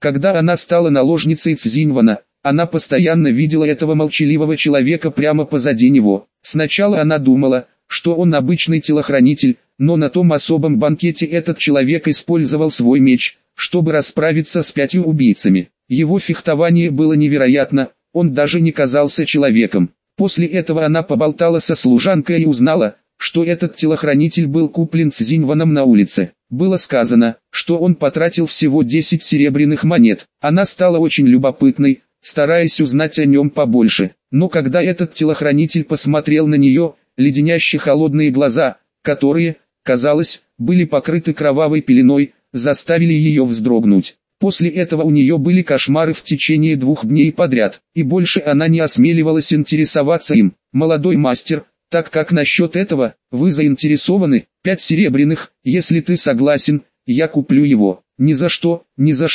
Когда она стала наложницей Цзиньвана, она постоянно видела этого молчаливого человека прямо позади него. Сначала она думала, что он обычный телохранитель, но на том особом банкете этот человек использовал свой меч, чтобы расправиться с 5 убийцами. Его фехтование было невероятно, он даже не казался человеком. После этого она поболтала со служанкой и узнала, что этот телохранитель был куплен Цзиньваном на улице. Было сказано, что он потратил всего 10 серебряных монет. Она стала очень любопытной, стараясь узнать о нем побольше. Но когда этот телохранитель посмотрел на нее, леденящие холодные глаза, которые, казалось, были покрыты кровавой пеленой, заставили ее вздрогнуть. После этого у нее были кошмары в течение 2 дней подряд, и больше она не осмеливалась интересоваться им. Молодой мастер, так как насчет этого, вы заинтересованы? 5 серебряных, если ты согласен, я куплю его. Ни за что,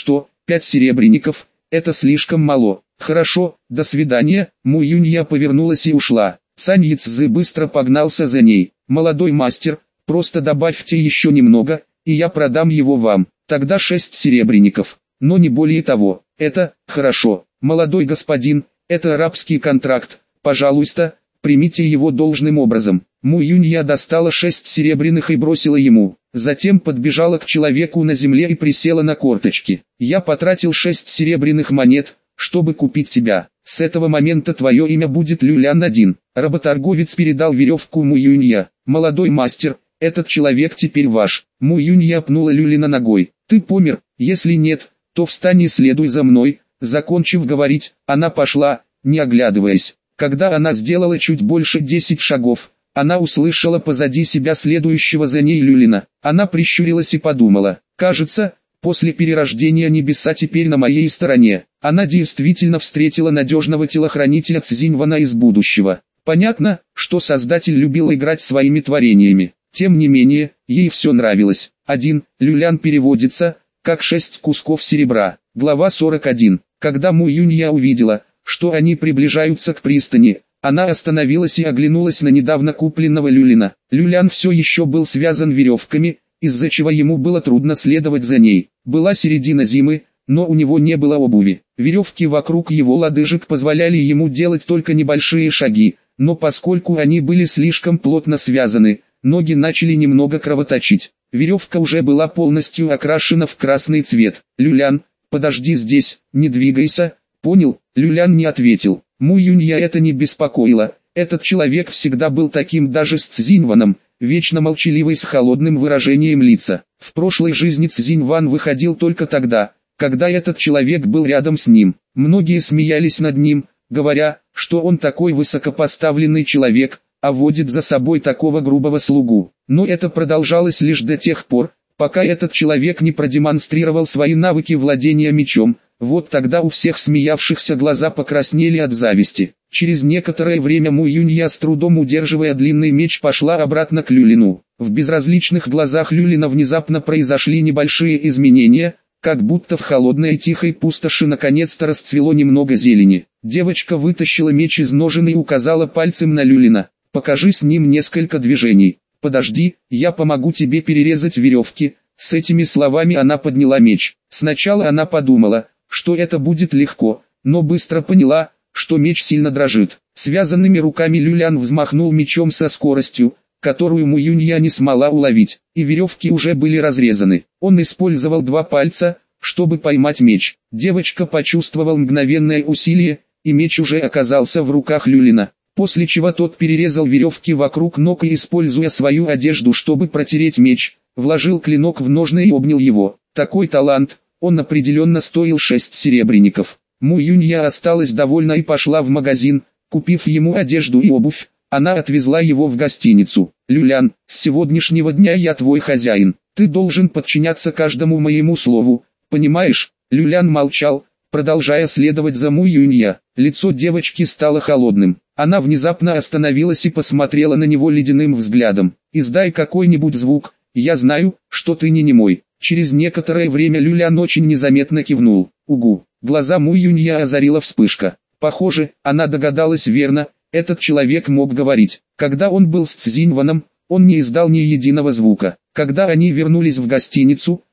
5 серебряников, это слишком мало. Хорошо, до свидания. Му Юнья повернулась и ушла. Цань Яцзы быстро погнался за ней. Молодой мастер, просто добавьте еще немного, и я продам его вам. Тогда 6 серебряников, но не более того. Это, хорошо, молодой господин, это арабский контракт, пожалуйста, примите его должным образом. Му Юнья достала 6 серебряных и бросила ему, затем подбежала к человеку на земле и присела на корточки. Я потратил 6 серебряных монет, чтобы купить тебя. С этого момента твое имя будет Люлян-1. Работорговец передал веревку Му Юнья. Молодой мастер, этот человек теперь ваш. Му Юнья пнула Люлина ногой. Ты помер, если нет, то встань и следуй за мной. Закончив говорить, она пошла, не оглядываясь. Когда она сделала чуть больше 10 шагов, она услышала позади себя следующего за ней Люлина. Она прищурилась и подумала, кажется, после перерождения небеса теперь на моей стороне. Она действительно встретила надежного телохранителя Цзиньвана из будущего. Понятно, что Создатель любил играть своими творениями. Тем не менее, ей все нравилось. 1. Люлян переводится, как 6 кусков серебра. Глава 41. Когда Му Юнья увидела, что они приближаются к пристани, она остановилась и оглянулась на недавно купленного Люлина. Люлян все еще был связан веревками, из-за чего ему было трудно следовать за ней. Была середина зимы, но у него не было обуви. Веревки вокруг его лодыжек позволяли ему делать только небольшие шаги, но поскольку они были слишком плотно связаны, ноги начали немного кровоточить. Веревка уже была полностью окрашена в красный цвет. «Люлян, подожди здесь, не двигайся, понял?» Люлян не ответил. Му Юнья это не беспокоило. Этот человек всегда был таким даже с Цзиньваном, вечно молчаливый с холодным выражением лица. В прошлой жизни Цзиньван выходил только тогда, когда этот человек был рядом с ним. Многие смеялись над ним, говоря, что он такой высокопоставленный человек, а водит за собой такого грубого слугу. Но это продолжалось лишь до тех пор, пока этот человек не продемонстрировал свои навыки владения мечом. Вот тогда у всех смеявшихся глаза покраснели от зависти. Через некоторое время Му Юнья, с трудом удерживая длинный меч, пошла обратно к Люлину. В безразличных глазах Люлина внезапно произошли небольшие изменения, как будто в холодной и тихой пустоши наконец-то расцвело немного зелени. Девочка вытащила меч из ножен и указала пальцем на Люлина. «Покажи с ним несколько движений. Подожди, я помогу тебе перерезать веревки». С этими словами она подняла меч. Сначала она подумала, что это будет легко, но быстро поняла, что меч сильно дрожит. Связанными руками Люлян взмахнул мечом со скоростью, которую Му Юнья не смогла уловить, и веревки уже были разрезаны. Он использовал 2 пальца, чтобы поймать меч. Девочка почувствовала мгновенное усилие, и меч уже оказался в руках Люлина, после чего тот перерезал веревки вокруг ног и, используя свою одежду, чтобы протереть меч, вложил клинок в ножны и обнял его. Такой талант, он определенно стоил 6 серебряников. Му Юнья осталась довольна и пошла в магазин, купив ему одежду и обувь. Она отвезла его в гостиницу. «Люлян, с сегодняшнего дня я твой хозяин. Ты должен подчиняться каждому моему слову, понимаешь?» Люлян молчал, продолжая следовать за Му Юнья. Лицо девочки стало холодным. Она внезапно остановилась и посмотрела на него ледяным взглядом. «Издай какой-нибудь звук, я знаю, что ты не немой». Через некоторое время Люлян очень незаметно кивнул. «Угу». Глаза Му Юнья озарила вспышка. Похоже, она догадалась верно, этот человек мог говорить. Когда он был с Цзиньваном, он не издал ни единого звука. Когда они вернулись в гостиницу,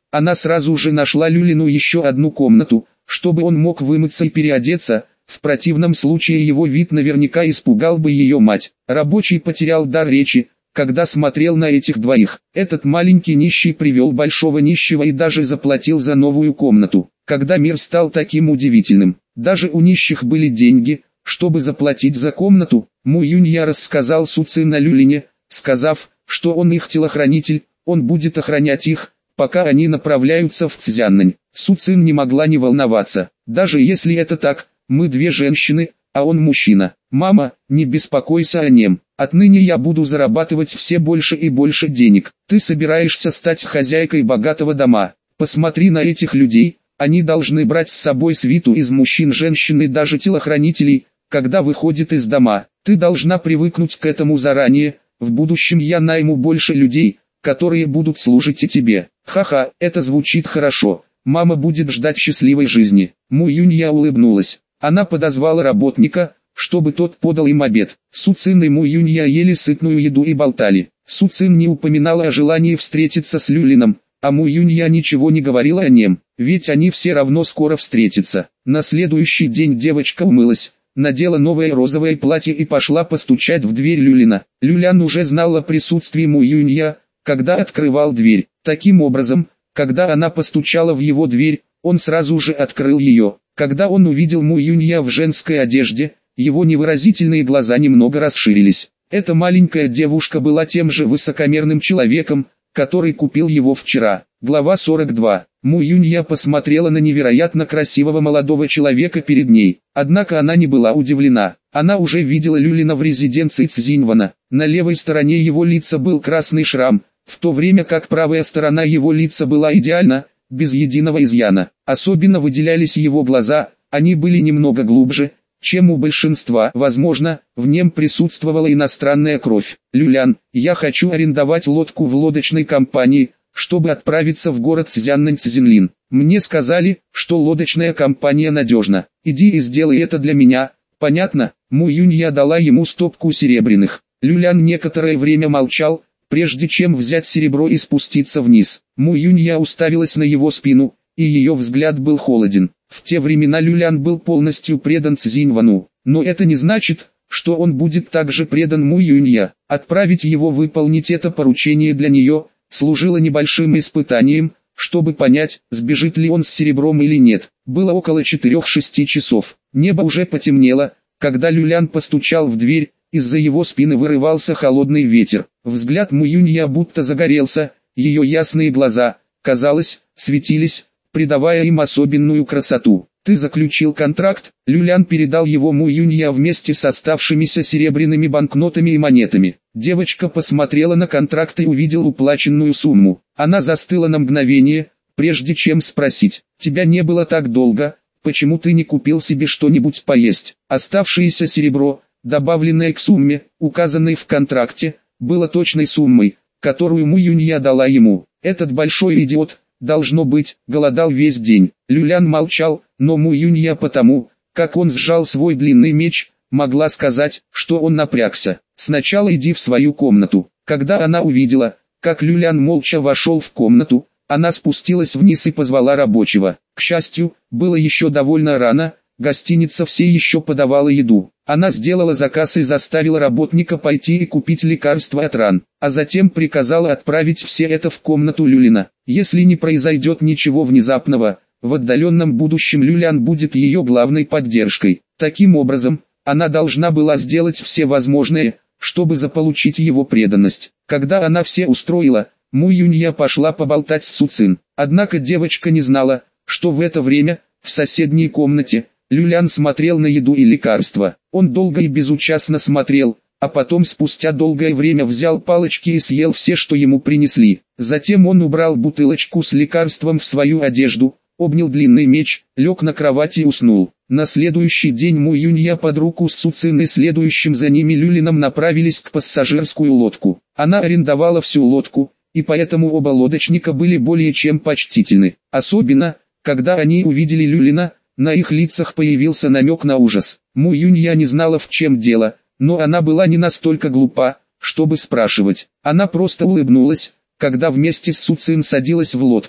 она сразу же нашла Люлину еще одну комнату, чтобы он мог вымыться и переодеться. В противном случае его вид наверняка испугал бы ее мать. Рабочий потерял дар речи, когда смотрел на этих двоих. Этот маленький нищий привел большого нищего и даже заплатил за новую комнату. Когда мир стал таким удивительным, даже у нищих были деньги, чтобы заплатить за комнату. Му Юнья рассказал Су Цин о Люлине, сказав, что он их телохранитель, он будет охранять их, пока они направляются в Цзяннань. Су Цин не могла не волноваться. Даже если это так, мы две женщины, а он мужчина. Мама, не беспокойся о нем. Отныне я буду зарабатывать все больше и больше денег. Ты собираешься стать хозяйкой богатого дома. Посмотри на этих людей, они должны брать с собой свиту из мужчин, женщин и даже телохранителей, когда выходят из дома. Ты должна привыкнуть к этому заранее. В будущем я найму больше людей, которые будут служить и тебе. Ха-ха, это звучит хорошо. Мама будет ждать счастливой жизни. Му Юнья улыбнулась. Она подозвала работника, чтобы тот подал им обед. Су Цин и Му Юнья ели сытную еду и болтали. Су Цин не упоминала о желании встретиться с Люлином, а Му Юнья ничего не говорила о нем, ведь они все равно скоро встретятся. На следующий день девочка умылась, надела новое розовое платье и пошла постучать в дверь Люлина. Люлян уже знал о присутствии Му Юнья, когда открывал дверь. Таким образом, когда она постучала в его дверь, он сразу же открыл ее. Когда он увидел Му Юнья в женской одежде, его невыразительные глаза немного расширились. Эта маленькая девушка была тем же высокомерным человеком, который купил его вчера. Глава 42. Му Юнья посмотрела на невероятно красивого молодого человека перед ней. Однако она не была удивлена. Она уже видела Люлина в резиденции Цзиньвана. На левой стороне его лица был красный шрам, в то время как правая сторона его лица была идеальна, без единого изъяна. Особенно выделялись его глаза, они были немного глубже, чем у большинства. Возможно, в нем присутствовала иностранная кровь. Люлян, я хочу арендовать лодку в лодочной компании, чтобы отправиться в город Цзяннань-Цзинлин. Мне сказали, что лодочная компания надежна. Иди и сделай это для меня, понятно? Му Юнья дала ему стопку серебряных. Люлян некоторое время молчал, прежде чем взять серебро и спуститься вниз. Му Юнья уставилась на его спину, и ее взгляд был холоден. В те времена Люлян был полностью предан Цзиньвану, но это не значит, что он будет также предан Му Юнья. Отправить его выполнить это поручение для нее служило небольшим испытанием, чтобы понять, сбежит ли он с серебром или нет. Было около 4-6 часов. Небо уже потемнело, когда Люлян постучал в дверь, из-за его спины вырывался холодный ветер. Взгляд Му Юнья будто загорелся, ее ясные глаза, казалось, светились, придавая им особенную красоту. «Ты заключил контракт?» Люлян передал его Му Юнья вместе с оставшимися серебряными банкнотами и монетами. Девочка посмотрела на контракт и увидела уплаченную сумму. Она застыла на мгновение, прежде чем спросить: «Тебя не было так долго, почему ты не купил себе что-нибудь поесть?» Оставшееся серебро, добавленное к сумме, указанной в контракте, было точной суммой, которую Му Юнья дала ему. Этот большой идиот, должно быть, голодал весь день. Люлян молчал, но Му Юнья потому, как он сжал свой длинный меч, могла сказать, что он напрягся. «Сначала иди в свою комнату». Когда она увидела, как Люлян молча вошел в комнату, она спустилась вниз и позвала рабочего. К счастью, было еще довольно рано, гостиница все еще подавала еду. Она сделала заказ и заставила работника пойти и купить лекарства от ран, а затем приказала отправить все это в комнату Люлина. Если не произойдет ничего внезапного, в отдаленном будущем Люлян будет ее главной поддержкой. Таким образом, она должна была сделать все возможное, чтобы заполучить его преданность. Когда она все устроила, Му Юнья пошла поболтать с Су Цин. Однако девочка не знала, что в это время, в соседней комнате, Люлян смотрел на еду и лекарства. Он долго и безучастно смотрел, а потом спустя долгое время взял палочки и съел все, что ему принесли. Затем он убрал бутылочку с лекарством в свою одежду, обнял длинный меч, лег на кровать и уснул. На следующий день Му Юнья под руку с Су Цин и следующим за ними Люлином направились к пассажирскую лодку. Она арендовала всю лодку, и поэтому оба лодочника были более чем почтительны. Особенно, когда они увидели Люлина, на их лицах появился намек на ужас. Му Юнья не знала, в чем дело, но она была не настолько глупа, чтобы спрашивать. Она просто улыбнулась, когда вместе с Су Цин садилась в лодку.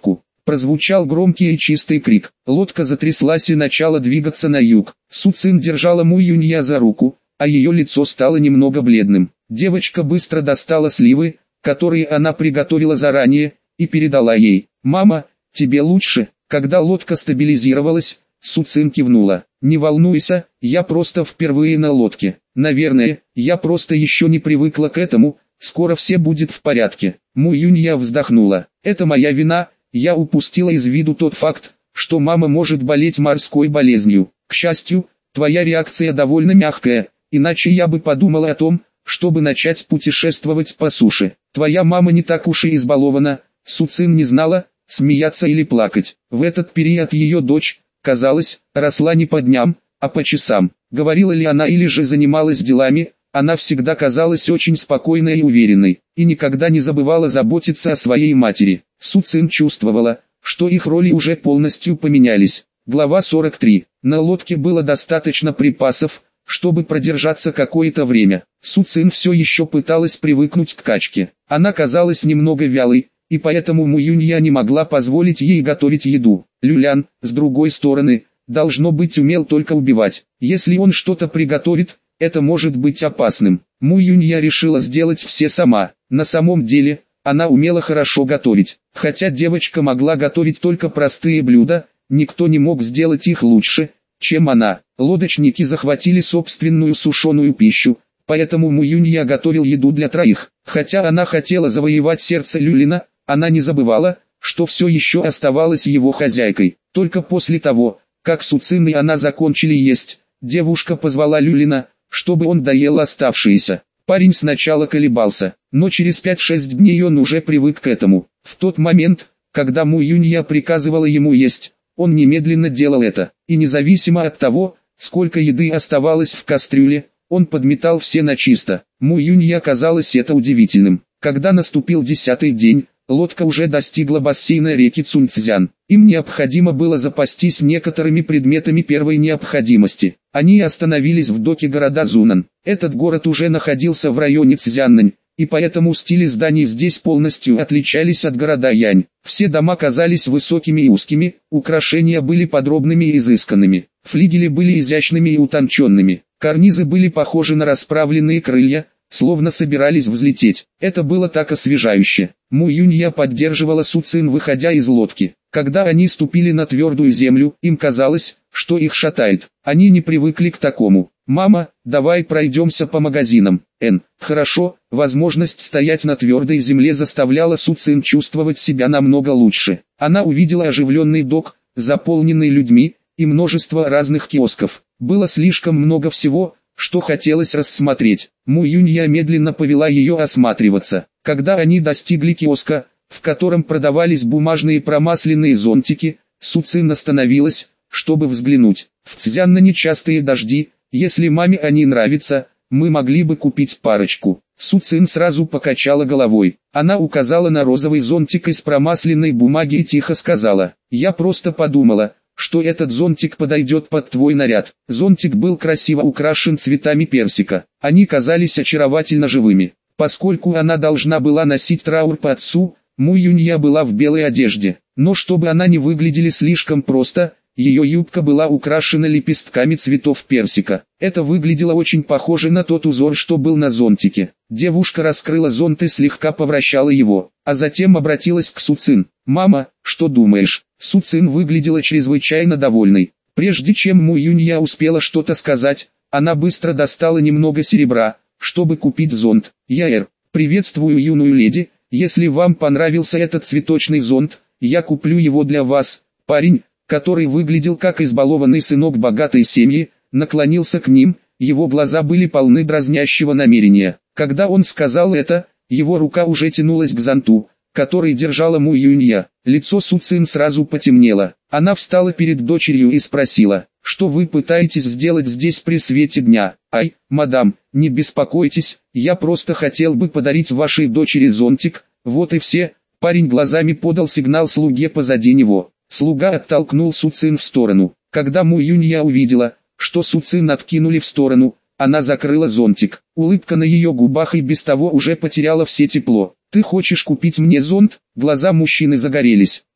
Прозвучал громкий и чистый крик. Лодка затряслась и начала двигаться на юг. Су Цин держала Му Юнья за руку, а ее лицо стало немного бледным. Девочка быстро достала сливы, которые она приготовила заранее, и передала ей. «Мама, тебе лучше?» Когда лодка стабилизировалась, Су Цин кивнула. «Не волнуйся, я просто впервые на лодке. Наверное, я просто еще не привыкла к этому, скоро все будет в порядке». Му Юнья вздохнула. «Это моя вина, я упустила из виду тот факт, что мама может болеть морской болезнью. К счастью, твоя реакция довольно мягкая, иначе я бы подумала о том, чтобы начать путешествовать по суше. Твоя мама не так уж и избалована». Су Цин не знала, смеяться или плакать. В этот период ее дочь, казалось, росла не по дням, а по часам. Говорила ли она или же занималась делами, она всегда казалась очень спокойной и уверенной, и никогда не забывала заботиться о своей матери. Су Цин чувствовала, что их роли уже полностью поменялись. Глава 43. На лодке было достаточно припасов, чтобы продержаться какое-то время. Су Цин все еще пыталась привыкнуть к качке. Она казалась немного вялой, и поэтому Му Юнья не могла позволить ей готовить еду. Люлян, с другой стороны, должно быть умел только убивать. Если он что-то приготовит, это может быть опасным. Му Юнья решила сделать все сама. На самом деле, она умела хорошо готовить. Хотя девочка могла готовить только простые блюда, никто не мог сделать их лучше, чем она. Лодочники захватили собственную сушеную пищу, поэтому Му Юнья готовил еду для троих. Хотя она хотела завоевать сердце Люлина, она не забывала, что все еще оставалась его хозяйкой. Только после того, как Су Цин и она закончили есть, девушка позвала Люлина, чтобы он доел оставшиеся. Парень сначала колебался, но через 5-6 дней он уже привык к этому. В тот момент, когда Му Юнья приказывала ему есть, он немедленно делал это, и независимо от того, сколько еды оставалось в кастрюле, он подметал все начисто. Му Юнья казалось это удивительным. Когда наступил 10-й день, лодка уже достигла бассейна реки Цунцзян. Им необходимо было запастись некоторыми предметами первой необходимости. Они остановились в доке города Зунан. Этот город уже находился в районе Цзяннань, и поэтому стили зданий здесь полностью отличались от города Янь. Все дома казались высокими и узкими, украшения были подробными и изысканными, флигели были изящными и утонченными, карнизы были похожи на расправленные крылья, словно собирались взлететь. Это было так освежающе. Му Юнья поддерживала Су Цин, выходя из лодки. Когда они ступили на твердую землю, им казалось, что их шатает. Они не привыкли к такому. «Мама, давай пройдемся по магазинам». Хорошо». Возможность стоять на твердой земле заставляла Су Цин чувствовать себя намного лучше. Она увидела оживленный док, заполненный людьми, и множество разных киосков. Было слишком много всего, что хотелось рассмотреть. Му Юнья медленно повела ее осматриваться. Когда они достигли киоска, в котором продавались бумажные промасленные зонтики, Су Цин остановилась, чтобы взглянуть. В Цзяннане частые дожди, если маме они нравятся, мы могли бы купить парочку. Су Цин сразу покачала головой. Она указала на розовый зонтик из промасленной бумаги и тихо сказала: «Я просто подумала, что этот зонтик подойдет под твой наряд». Зонтик был красиво украшен цветами персика. Они казались очаровательно живыми. Поскольку она должна была носить траур по отцу, Му Юнья была в белой одежде. Но чтобы она не выглядели слишком просто, ее юбка была украшена лепестками цветов персика. Это выглядело очень похоже на тот узор, что был на зонтике. Девушка раскрыла зонт и слегка повращала его, а затем обратилась к Су Цин. «Мама, что думаешь?» Су Цин выглядела чрезвычайно довольной. Прежде чем Му Юнья успела что-то сказать, она быстро достала немного серебра, чтобы купить зонт. «Приветствую, юную леди, если вам понравился этот цветочный зонт, я куплю его для вас». Парень, который выглядел как избалованный сынок богатой семьи, наклонился к ним, его глаза были полны дразнящего намерения. Когда он сказал это, его рука уже тянулась к зонту, который держала Му Юнья. Лицо Су Цин сразу потемнело. Она встала перед дочерью и спросила: «Что вы пытаетесь сделать здесь при свете дня?» «Ай, мадам, не беспокойтесь, я просто хотел бы подарить вашей дочери зонтик, вот и все». Парень глазами подал сигнал слуге позади него. Слуга оттолкнул Су Цин в сторону. Когда Му Юнья увидела, что Су Цин откинули в сторону, она закрыла зонтик. Улыбка на ее губах и без того уже потеряла все тепло. «Ты хочешь купить мне зонт?» Глаза мужчины загорелись.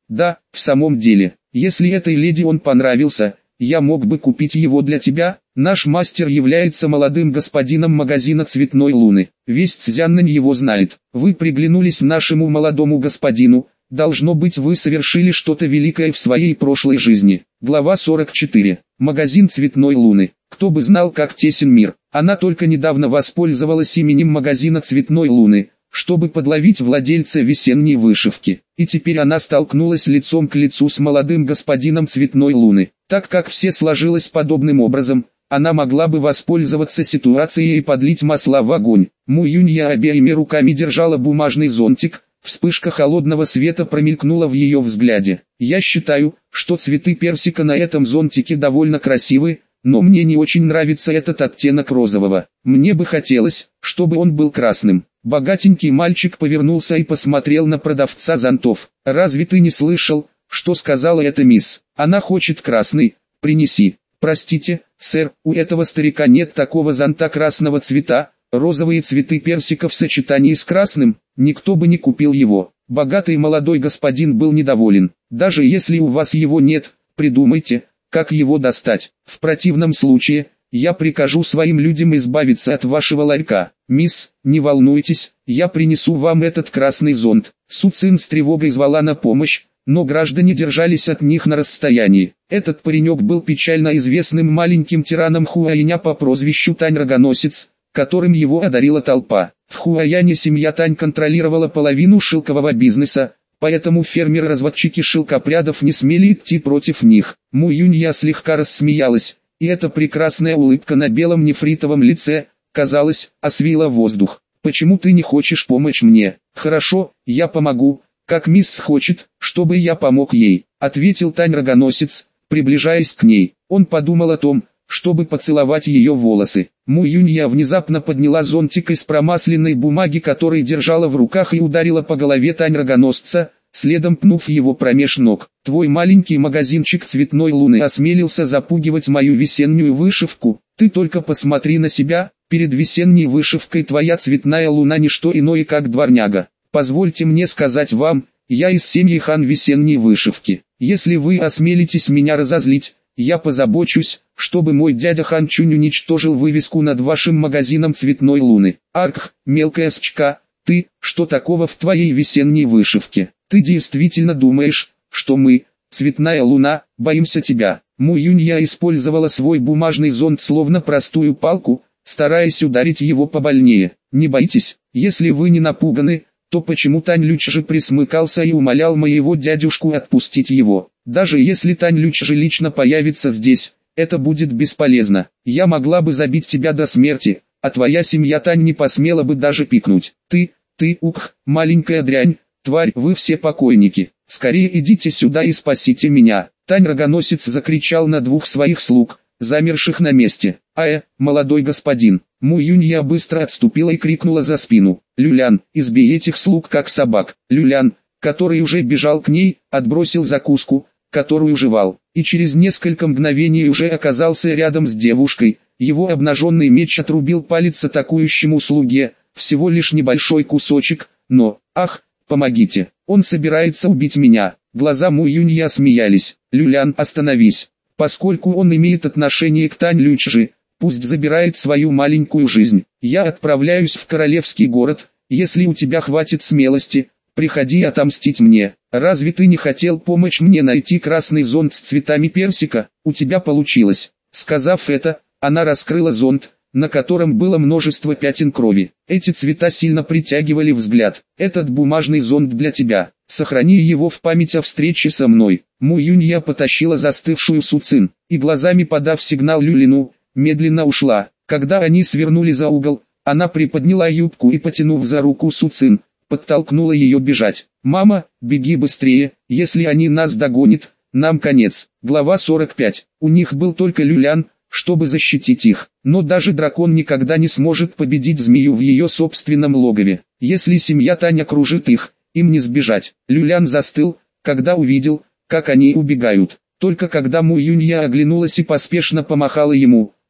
Да, в самом деле, если этой леди он понравился, я мог бы купить его для тебя. Наш мастер является молодым господином магазина Цветной Луны. Весь Цзяннань его знает. Вы приглянулись нашему молодому господину. Должно быть, вы совершили что-то великое в своей прошлой жизни. Глава 44. Магазин Цветной Луны. Кто бы знал, как тесен мир. Она только недавно воспользовалась именем магазина Цветной Луны, чтобы подловить владельца весенней вышивки. И теперь она столкнулась лицом к лицу с молодым господином Цветной Луны. Так как все сложилось подобным образом, она могла бы воспользоваться ситуацией и подлить масла в огонь. Му Юнья обеими руками держала бумажный зонтик. Вспышка холодного света промелькнула в ее взгляде. Я считаю, что цветы персика на этом зонтике довольно красивы, но мне не очень нравится этот оттенок розового. Мне бы хотелось, чтобы он был красным. Богатенький мальчик повернулся и посмотрел на продавца зонтов. «Разве ты не слышал, что сказала эта мисс? Она хочет красный, принеси». «Простите, сэр, у этого старика нет такого зонта красного цвета. Розовые цветы персика в сочетании с красным, никто бы не купил его». Богатый молодой господин был недоволен. «Даже если у вас его нет, придумайте, как его достать. В противном случае, я прикажу своим людям избавиться от вашего ларька». «Мисс, не волнуйтесь, я принесу вам этот красный зонт». Су Цин с тревогой звала на помощь, но граждане держались от них на расстоянии. Этот паренек был печально известным маленьким тираном Хуайня по прозвищу Тань Рогоносец, которым его одарила толпа. В Хуаяне семья Тань контролировала половину шелкового бизнеса, поэтому фермеры-разводчики шелкопрядов не смели идти против них. Му Юнья слегка рассмеялась, и эта прекрасная улыбка на белом нефритовом лице, казалось, освила воздух. «Почему ты не хочешь помочь мне?» «Хорошо, я помогу, как мисс хочет, чтобы я помог ей», ответил Тань Рогоносец, приближаясь к ней. Он подумал о том, чтобы поцеловать ее волосы. Му Юнья внезапно подняла зонтик из промасленной бумаги, который держала в руках, и ударила по голове Тань Рогоносца, следом пнув его промеж ног. «Твой маленький магазинчик Цветной Луны осмелился запугивать мою весеннюю вышивку. Ты только посмотри на себя, перед весенней вышивкой твоя цветная луна не что иное, как дворняга. Позвольте мне сказать вам, я из семьи хан весенней вышивки. Если вы осмелитесь меня разозлить, я позабочусь, чтобы мой дядя Хан Чунь уничтожил вывеску над вашим магазином Цветной Луны». «Арх, мелкая сучка, ты, что такого в твоей весенней вышивке? Ты действительно думаешь, что мы, Цветная Луна, боимся тебя?» Му Юнья использовала свой бумажный зонт словно простую палку, стараясь ударить его побольнее. «Не боитесь, если вы не напуганы, то почему Тань Лючжи же присмыкался и умолял моего дядюшку отпустить его? Даже если Тань Лючжи же лично появится здесь, это будет бесполезно. Я могла бы забить тебя до смерти, а твоя семья Тань не посмела бы даже пикнуть. Ты, маленькая дрянь, тварь, вы все покойники. Скорее идите сюда и спасите меня». Тань Рогоносец закричал на двух своих слуг, замерших на месте. Молодой господин». Му Юнья быстро отступила и крикнула за спину: «Люлян, избей этих слуг как собак». Люлян, который уже бежал к ней, отбросил закуску, которую жевал, и через несколько мгновений уже оказался рядом с девушкой. Его обнаженный меч отрубил палец атакующему слуге, всего лишь небольшой кусочек, но, ах, помогите, он собирается убить меня. Глаза Му Юнья смеялись. «Люлян, остановись. Поскольку он имеет отношение к Тань Лючжи, пусть забирает свою маленькую жизнь. Я отправляюсь в королевский город, если у тебя хватит смелости, приходи отомстить мне. Разве ты не хотел помочь мне найти красный зонт с цветами персика? У тебя получилось». Сказав это, она раскрыла зонт, на котором было множество пятен крови. Эти цвета сильно притягивали взгляд. «Этот бумажный зонт для тебя. Сохрани его в память о встрече со мной». Му Юнья потащила застывшую Су Цин, и глазами подав сигнал Люлину, медленно ушла. Когда они свернули за угол, она приподняла юбку и, потянув за руку Су Цин, подтолкнула ее бежать. «Мама, беги быстрее, если они нас догонят, нам конец». Глава 45. У них был только Люлян, чтобы защитить их. Но даже дракон никогда не сможет победить змею в ее собственном логове. Если семья Тань окружит их, им не сбежать. Люлян застыл, когда увидел, как они убегают. Только когда Му Юнья оглянулась и поспешно помахала ему,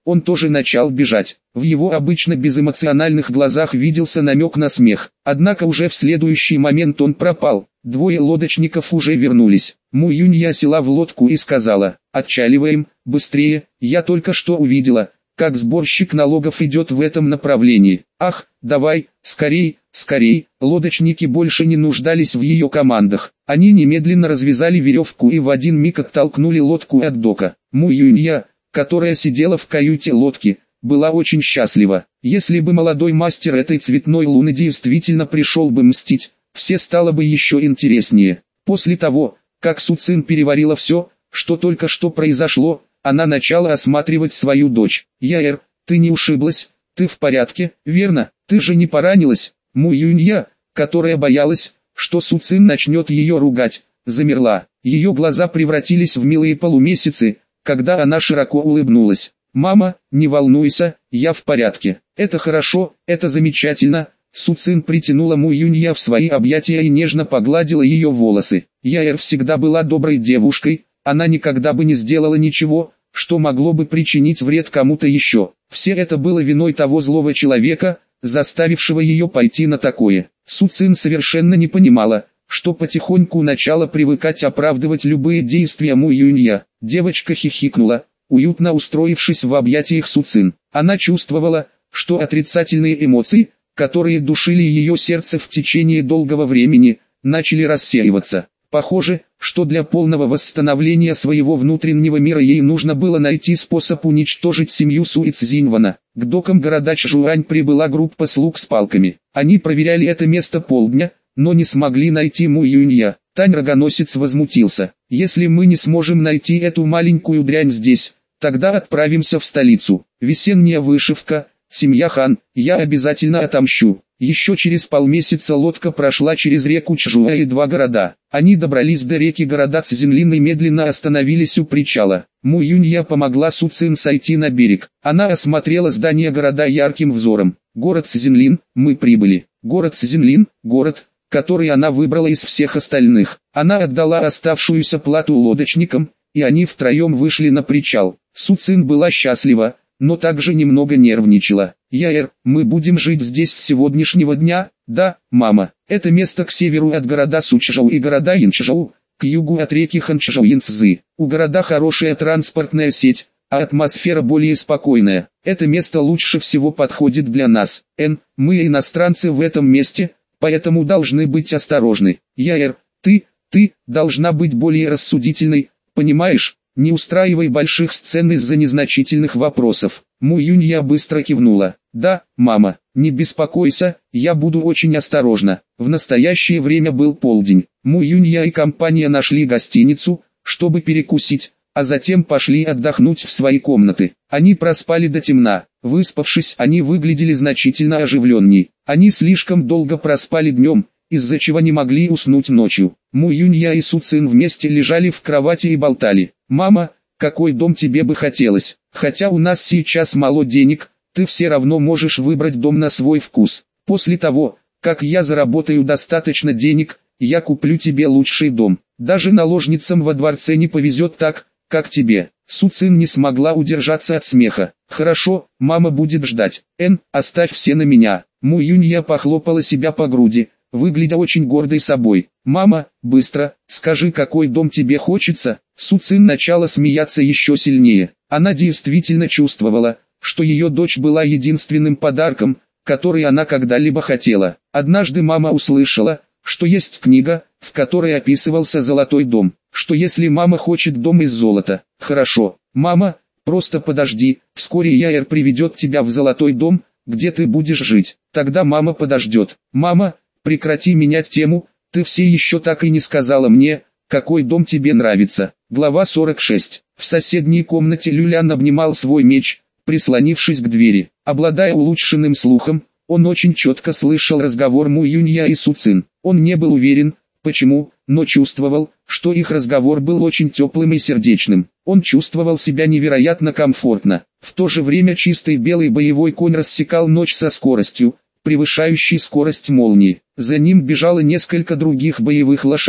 он тоже начал бежать. В его обычно безэмоциональных глазах виделся намек на смех. Однако уже в следующий момент он пропал. Двое лодочников уже вернулись. Му Юнья села в лодку и сказала: «Отчаливаем, быстрее, я только что увидела, как сборщик налогов идет в этом направлении. Ах, давай, скорей, скорей!» Лодочники больше не нуждались в ее командах. Они немедленно развязали веревку и в один миг оттолкнули лодку от дока. Му Юнья, которая сидела в каюте лодки, была очень счастлива. Если бы молодой мастер этой цветной луны действительно пришел бы мстить, все стало бы еще интереснее. После того, как Су Цин переварила все, что только что произошло, она начала осматривать свою дочь. «Яэр, ты не ушиблась? Ты в порядке, верно? Ты же не поранилась?» Му Юнья, которая боялась, что Су Цин начнет ее ругать, замерла. Ее глаза превратились в милые полумесяцы, когда она широко улыбнулась. «Мама, не волнуйся, я в порядке. Это хорошо, это замечательно». Су Цин притянула Му Юнья в свои объятия и нежно погладила ее волосы. Яэр всегда была доброй девушкой, она никогда бы не сделала ничего, что могло бы причинить вред кому-то еще. Все это было виной того злого человека, заставившего ее пойти на такое. Су Цин совершенно не понимала, что потихоньку начала привыкать оправдывать любые действия Му Юнья. Девочка хихикнула, уютно устроившись в объятиях Су Цин. Она чувствовала, что отрицательные эмоции, которые душили ее сердце в течение долгого времени, начали рассеиваться. Похоже, что для полного восстановления своего внутреннего мира ей нужно было найти способ уничтожить семью Суи Цзиньвана. К докам города Чжуань прибыла группа слуг с палками. Они проверяли это место полдня, но не смогли найти Му Юнья. Тань-рогоносец возмутился: «Если мы не сможем найти эту маленькую дрянь здесь, тогда отправимся в столицу. Весенняя вышивка, семья Хан, я обязательно отомщу». Еще через полмесяца лодка прошла через реку Чжуа и два города. Они добрались до реки города Цзинлин и медленно остановились у причала. Му Юнья помогла Су Цин сойти на берег. Она осмотрела здание города ярким взором. «Город Цзинлин, мы прибыли». Город Цзинлин, город, который она выбрала из всех остальных. Она отдала оставшуюся плату лодочникам, и они втроем вышли на причал. Су Цин была счастлива, но также немного нервничала. «Яэр, мы будем жить здесь с сегодняшнего дня?» «Да, мама. Это место к северу от города Сучжоу и города Инчжоу, к югу от реки Ханчжоу-Инцзы. У города хорошая транспортная сеть, а атмосфера более спокойная. Это место лучше всего подходит для нас. Мы иностранцы в этом месте, поэтому должны быть осторожны. Яэр, ты должна быть более рассудительной, понимаешь? Не устраивай больших сцен из-за незначительных вопросов». Му Юнья быстро кивнула. «Да, мама, не беспокойся, я буду очень осторожна». В настоящее время был полдень. Му Юнья и компания нашли гостиницу, чтобы перекусить, а затем пошли отдохнуть в свои комнаты. Они проспали до темна. Выспавшись, они выглядели значительно оживленней. Они слишком долго проспали днем, из-за чего не могли уснуть ночью. Му Юнья и Су Цин вместе лежали в кровати и болтали. «Мама, какой дом тебе бы хотелось? Хотя у нас сейчас мало денег, ты все равно можешь выбрать дом на свой вкус. После того, как я заработаю достаточно денег, я куплю тебе лучший дом. Даже наложницам во дворце не повезет так, как тебе». Су Цин не смогла удержаться от смеха. «Хорошо, мама будет ждать. Оставь все на меня». Му Юнья похлопала себя по груди, выглядя очень гордой собой. «Мама, быстро, скажи, какой дом тебе хочется». Су Цин начала смеяться еще сильнее. Она действительно чувствовала, что ее дочь была единственным подарком, который она когда-либо хотела. Однажды мама услышала, что есть книга, в которой описывался золотой дом. Что если мама хочет дом из золота? «Хорошо, мама, просто подожди, вскоре Яэр приведет тебя в золотой дом, где ты будешь жить. Тогда мама подождет». «Мама, прекрати менять тему, ты все еще так и не сказала мне, какой дом тебе нравится». Глава 46. В соседней комнате Люлян обнимал свой меч, прислонившись к двери. Обладая улучшенным слухом, он очень четко слышал разговор Му Юнья и Су Цин. Он не был уверен, почему, но чувствовал, что их разговор был очень теплым и сердечным. Он чувствовал себя невероятно комфортно. В то же время чистый белый боевой конь рассекал ночь со скоростью, превышающей скорость молнии. За ним бежало несколько других боевых лошадей.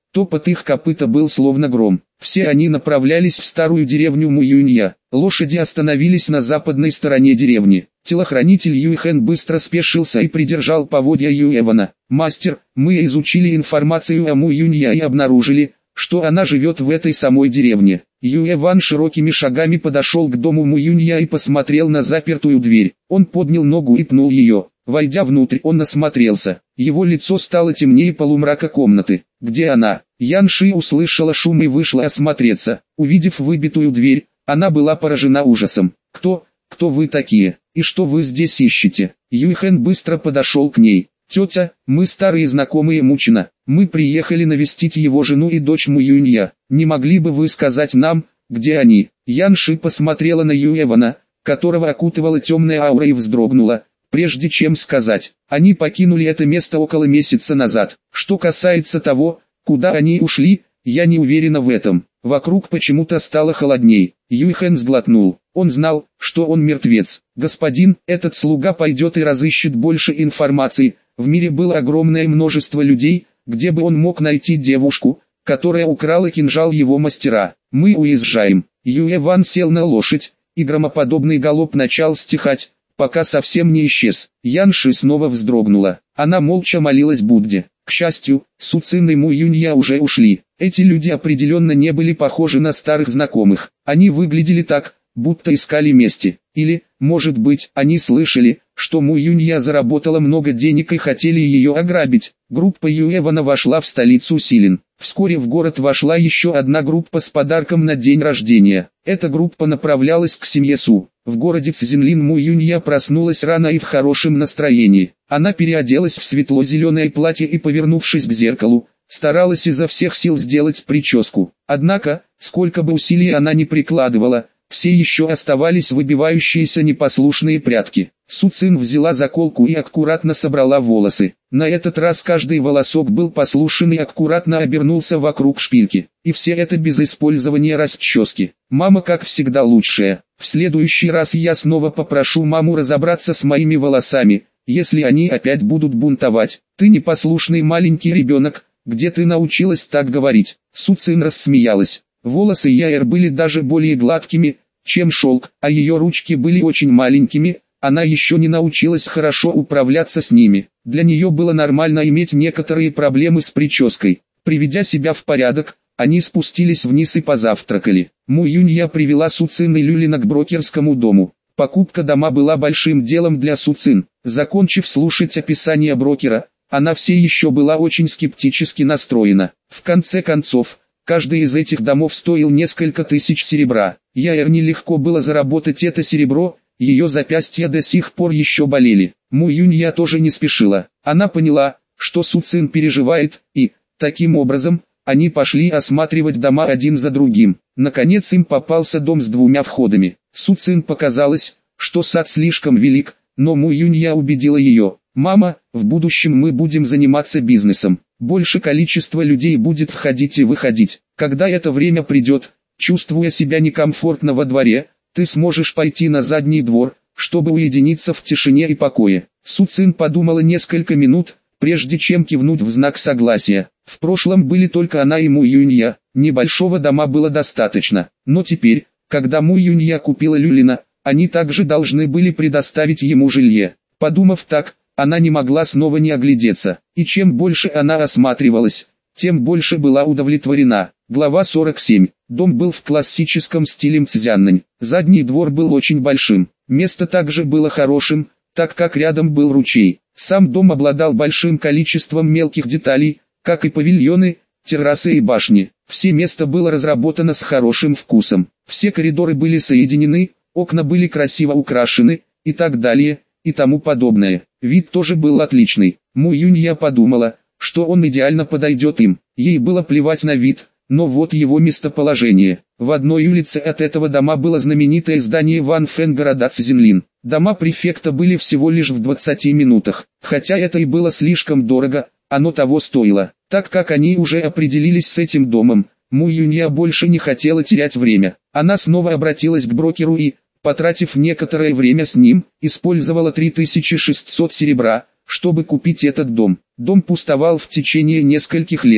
Топот их копыта был словно гром. Все они направлялись в старую деревню Муюнья. Лошади остановились на западной стороне деревни. Телохранитель Юйхэн быстро спешился и придержал поводья Юэвана. «Мастер, мы изучили информацию о Муюнья и обнаружили, что она живет в этой самой деревне». Юэван широкими шагами подошел к дому Муюнья и посмотрел на запертую дверь. Он поднял ногу и пнул ее. Войдя внутрь, он осмотрелся. Его лицо стало темнее полумрака комнаты. «Где она?» Ян Ши услышала шум и вышла осмотреться. Увидев выбитую дверь, она была поражена ужасом. «Кто вы такие? И что вы здесь ищете?» Юйхэн быстро подошел к ней. «Тетя, мы старые знакомые Мучина. Мы приехали навестить его жену и дочь Муюнья. Не могли бы вы сказать нам, где они?» Ян Ши посмотрела на Юэвана, которого окутывала темная аура, и вздрогнула, прежде чем сказать. «Они покинули это место около месяца назад. Что касается того, куда они ушли, я не уверена в этом». Вокруг почему-то стало холодней. Юйхэн сглотнул. Он знал, что он мертвец. «Господин, этот слуга пойдет и разыщет больше информации. В мире было огромное множество людей, где бы он мог найти девушку, которая украла кинжал его мастера. Мы уезжаем». Юэван сел на лошадь, и громоподобный галоп начал стихать, пока совсем не исчез. Ян Ши снова вздрогнула. Она молча молилась Будде. К счастью, Су Цин и Му Юнья уже ушли. Эти люди определенно не были похожи на старых знакомых. Они выглядели так, будто искали мести. Или, может быть, они слышали, что Му Юнья заработала много денег и хотели ее ограбить. Группа Юэвана вошла в столицу Силин. Вскоре в город вошла еще одна группа с подарком на день рождения. Эта группа направлялась к семье Су. В городе Цзинлин Му Юнья проснулась рано и в хорошем настроении. Она переоделась в светло-зеленое платье и, повернувшись к зеркалу, старалась изо всех сил сделать прическу. Однако, сколько бы усилий она ни прикладывала, все еще оставались выбивающиеся непослушные прядки. Су Цин взяла заколку и аккуратно собрала волосы. На этот раз каждый волосок был послушен и аккуратно обернулся вокруг шпильки. И все это без использования расчески. Мама, как всегда, лучшая. В следующий раз я снова попрошу маму разобраться с моими волосами, если они опять будут бунтовать. Ты непослушный маленький ребенок, где ты научилась так говорить? Су Цин рассмеялась. Волосы Яэр были даже более гладкими, чем шелк, а ее ручки были очень маленькими. Она еще не научилась хорошо управляться с ними. Для нее было нормально иметь некоторые проблемы с прической. Приведя себя в порядок, они спустились вниз и позавтракали. Му Юнья привела Су Цин и Люлина к брокерскому дому. Покупка дома была большим делом для Су Цин. Закончив слушать описание брокера, она все еще была очень скептически настроена. В конце концов, каждый из этих домов стоил несколько тысяч серебра. Яэр нелегко было заработать это серебро, ее запястья до сих пор еще болели. Му Юнья тоже не спешила. Она поняла, что Су Цин переживает, и, таким образом, они пошли осматривать дома один за другим. Наконец им попался дом с 2 входами. Су Цин показалось, что сад слишком велик, но Му Юнья убедила ее. «Мама, в будущем мы будем заниматься бизнесом. Больше количество людей будет входить и выходить. Когда это время придет, чувствуя себя некомфортно во дворе, ты сможешь пойти на задний двор, чтобы уединиться в тишине и покое». Су Цин подумала несколько минут, прежде чем кивнуть в знак согласия. В прошлом были только она и Му Юнья, небольшого дома было достаточно. Но теперь, когда Му Юнья купила Люлина, они также должны были предоставить ему жилье. Подумав так, она не могла снова не оглядеться. И чем больше она осматривалась, тем больше была удовлетворена. Глава 47. Дом был в классическом стиле Цзяннань. Задний двор был очень большим. Место также было хорошим, так как рядом был ручей. Сам дом обладал большим количеством мелких деталей, как и павильоны, террасы и башни. Все место было разработано с хорошим вкусом. Все коридоры были соединены, окна были красиво украшены, и так далее, и тому подобное. Вид тоже был отличный. Му Юнья подумала, что он идеально подойдет им. Ей было плевать на вид, но вот его местоположение. В одной улице от этого дома было знаменитое здание Ван Фэн города Цзинлин. Дома префекта были всего лишь в 20 минутах. Хотя это и было слишком дорого, оно того стоило. Так как они уже определились с этим домом, Му Юнья больше не хотела терять время. Она снова обратилась к брокеру и, потратив некоторое время с ним, использовала 3600 серебра, чтобы купить этот дом. Дом пустовал в течение нескольких лет.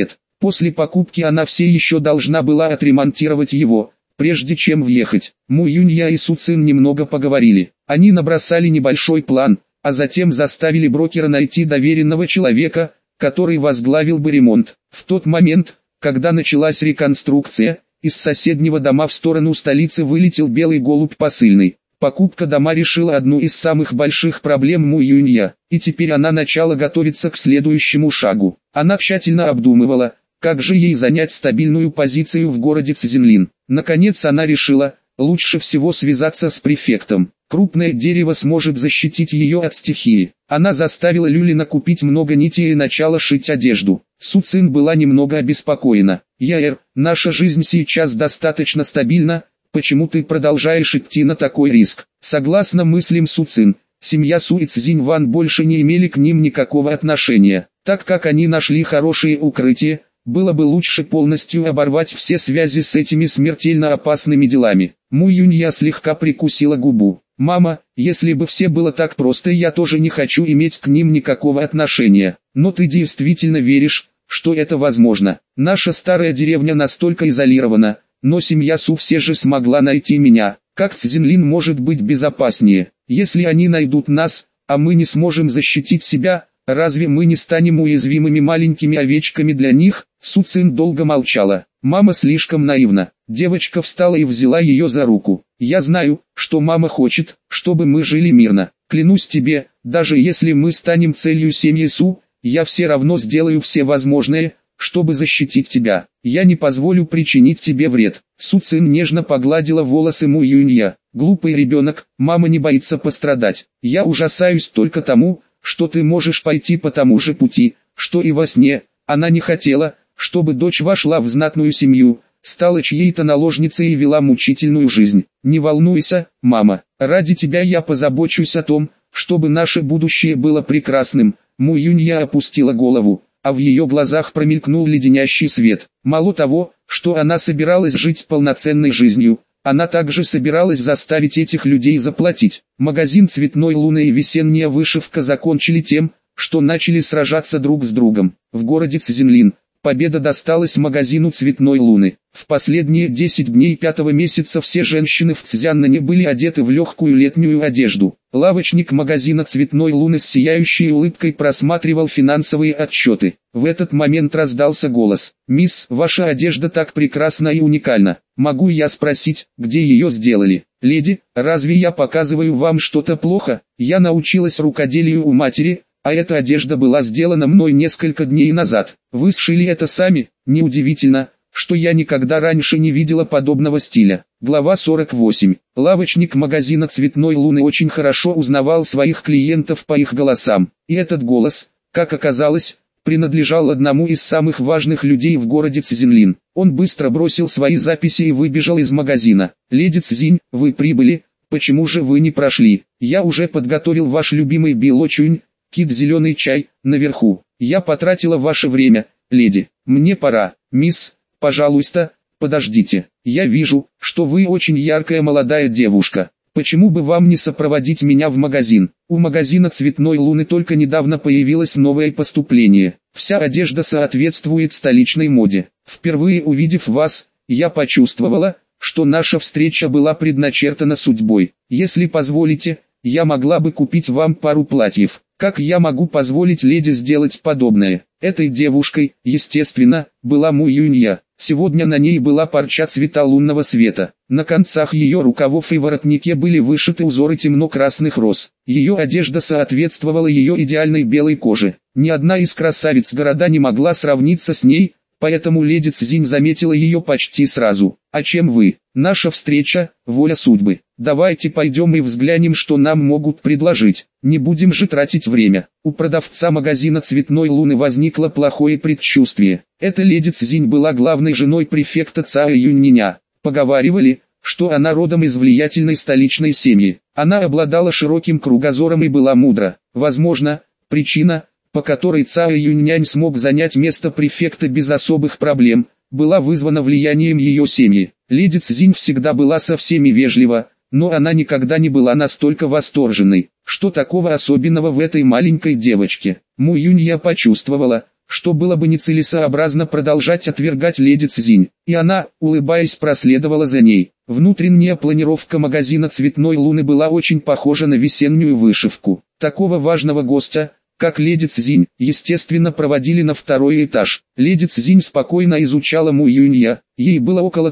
После покупки она все еще должна была отремонтировать его, прежде чем въехать. Му Юнья и Су Цин немного поговорили. Они набросали небольшой план, а затем заставили брокера найти доверенного человека, который возглавил бы ремонт. В тот момент, когда началась реконструкция, из соседнего дома в сторону столицы вылетел белый голубь посыльный. Покупка дома решила одну из самых больших проблем Му Юнья, и теперь она начала готовиться к следующему шагу. Она тщательно обдумывала, как же ей занять стабильную позицию в городе Цзинлин. Наконец она решила, лучше всего связаться с префектом. Крупное дерево сможет защитить ее от стихии. Она заставила Люлина купить много нитей и начала шить одежду. Су Цин была немного обеспокоена. «Яэр, наша жизнь сейчас достаточно стабильна, почему ты продолжаешь идти на такой риск?» Согласно мыслям Су Цин, семья Су и Цзиньван больше не имели к ним никакого отношения. Так как они нашли хорошее укрытие, было бы лучше полностью оборвать все связи с этими смертельно опасными делами. Му Юнья слегка прикусила губу. «Мама, если бы все было так просто, я тоже не хочу иметь к ним никакого отношения. Но ты действительно веришь, что это возможно? Наша старая деревня настолько изолирована, но семья Су все же смогла найти меня. Как Цзинлин может быть безопаснее? Если они найдут нас, а мы не сможем защитить себя, разве мы не станем уязвимыми маленькими овечками для них?» Су Цин долго молчала. Мама слишком наивна. Девочка встала и взяла ее за руку. «Я знаю, что мама хочет, чтобы мы жили мирно. Клянусь тебе, даже если мы станем целью семьи Су, я все равно сделаю все возможное, чтобы защитить тебя. Я не позволю причинить тебе вред». Су Цин нежно погладила волосы Му Юнья. «Глупый ребенок, мама не боится пострадать. Я ужасаюсь только тому, что ты можешь пойти по тому же пути, что и во сне. Она не хотела, чтобы дочь вошла в знатную семью, стала чьей-то наложницей и вела мучительную жизнь. Не волнуйся, мама, ради тебя я позабочусь о том, чтобы наше будущее было прекрасным». Му Юнья опустила голову, а в ее глазах промелькнул леденящий свет. Мало того, что она собиралась жить полноценной жизнью, она также собиралась заставить этих людей заплатить. Магазин «Цветной луны» и «Весенняя вышивка» закончили тем, что начали сражаться друг с другом. В городе Цзинлин победа досталась магазину «Цветной луны». В последние 10 дней 5-го месяца все женщины в Цзяннане были одеты в легкую летнюю одежду. Лавочник магазина «Цветной луны» с сияющей улыбкой просматривал финансовые отчеты. В этот момент раздался голос: «Мисс, ваша одежда так прекрасна и уникальна. Могу я спросить, где ее сделали?» «Леди, разве я показываю вам что-то плохо? Я научилась рукоделию у матери, а эта одежда была сделана мной несколько дней назад. Вы сшили это сами? Неудивительно, что я никогда раньше не видела подобного стиля». Глава 48. Лавочник магазина «Цветной луны» очень хорошо узнавал своих клиентов по их голосам. И этот голос, как оказалось, принадлежал одному из самых важных людей в городе Цзинлин. Он быстро бросил свои записи и выбежал из магазина. «Леди Цзинь, вы прибыли, почему же вы не прошли? Я уже подготовил ваш любимый билочунь, кит зеленый чай, наверху. Я потратила ваше время, леди. Мне пора. Мисс, пожалуйста, подождите. Я вижу, что вы очень яркая молодая девушка. Почему бы вам не сопроводить меня в магазин? У магазина «Цветной луны» только недавно появилось новое поступление. Вся одежда соответствует столичной моде. Впервые увидев вас, я почувствовала, что наша встреча была предначертана судьбой. Если позволите, я могла бы купить вам пару платьев. Как я могу позволить леди сделать подобное? Этой девушкой, естественно, была Му Юнья. Сегодня на ней была парча цвета лунного света. На концах ее рукавов и воротнике были вышиты узоры темно-красных роз. Ее одежда соответствовала ее идеальной белой коже. Ни одна из красавиц города не могла сравниться с ней, поэтому леди Цзинь заметила ее почти сразу. «А чем вы? Наша встреча – воля судьбы. Давайте пойдем и взглянем, что нам могут предложить. Не будем же тратить время». У продавца магазина «Цветной луны» возникло плохое предчувствие. Эта леди Цзинь была главной женой префекта Цао Юньниня. Поговаривали, что она родом из влиятельной столичной семьи. Она обладала широким кругозором и была мудра. Возможно, причина, по которой Цао Юньнянь смог занять место префекта без особых проблем, была вызвана влиянием ее семьи. Леди Цзинь всегда была со всеми вежлива, но она никогда не была настолько восторженной. Что такого особенного в этой маленькой девочке? Му Юнья почувствовала, что было бы нецелесообразно продолжать отвергать леди Цзинь, и она, улыбаясь, проследовала за ней. Внутренняя планировка магазина «Цветной Луны» была очень похожа на весеннюю вышивку. Такого важного гостя, как леди Цзинь, естественно, проводили на второй этаж. Леди Цзинь спокойно изучала Му Юнья, ей было около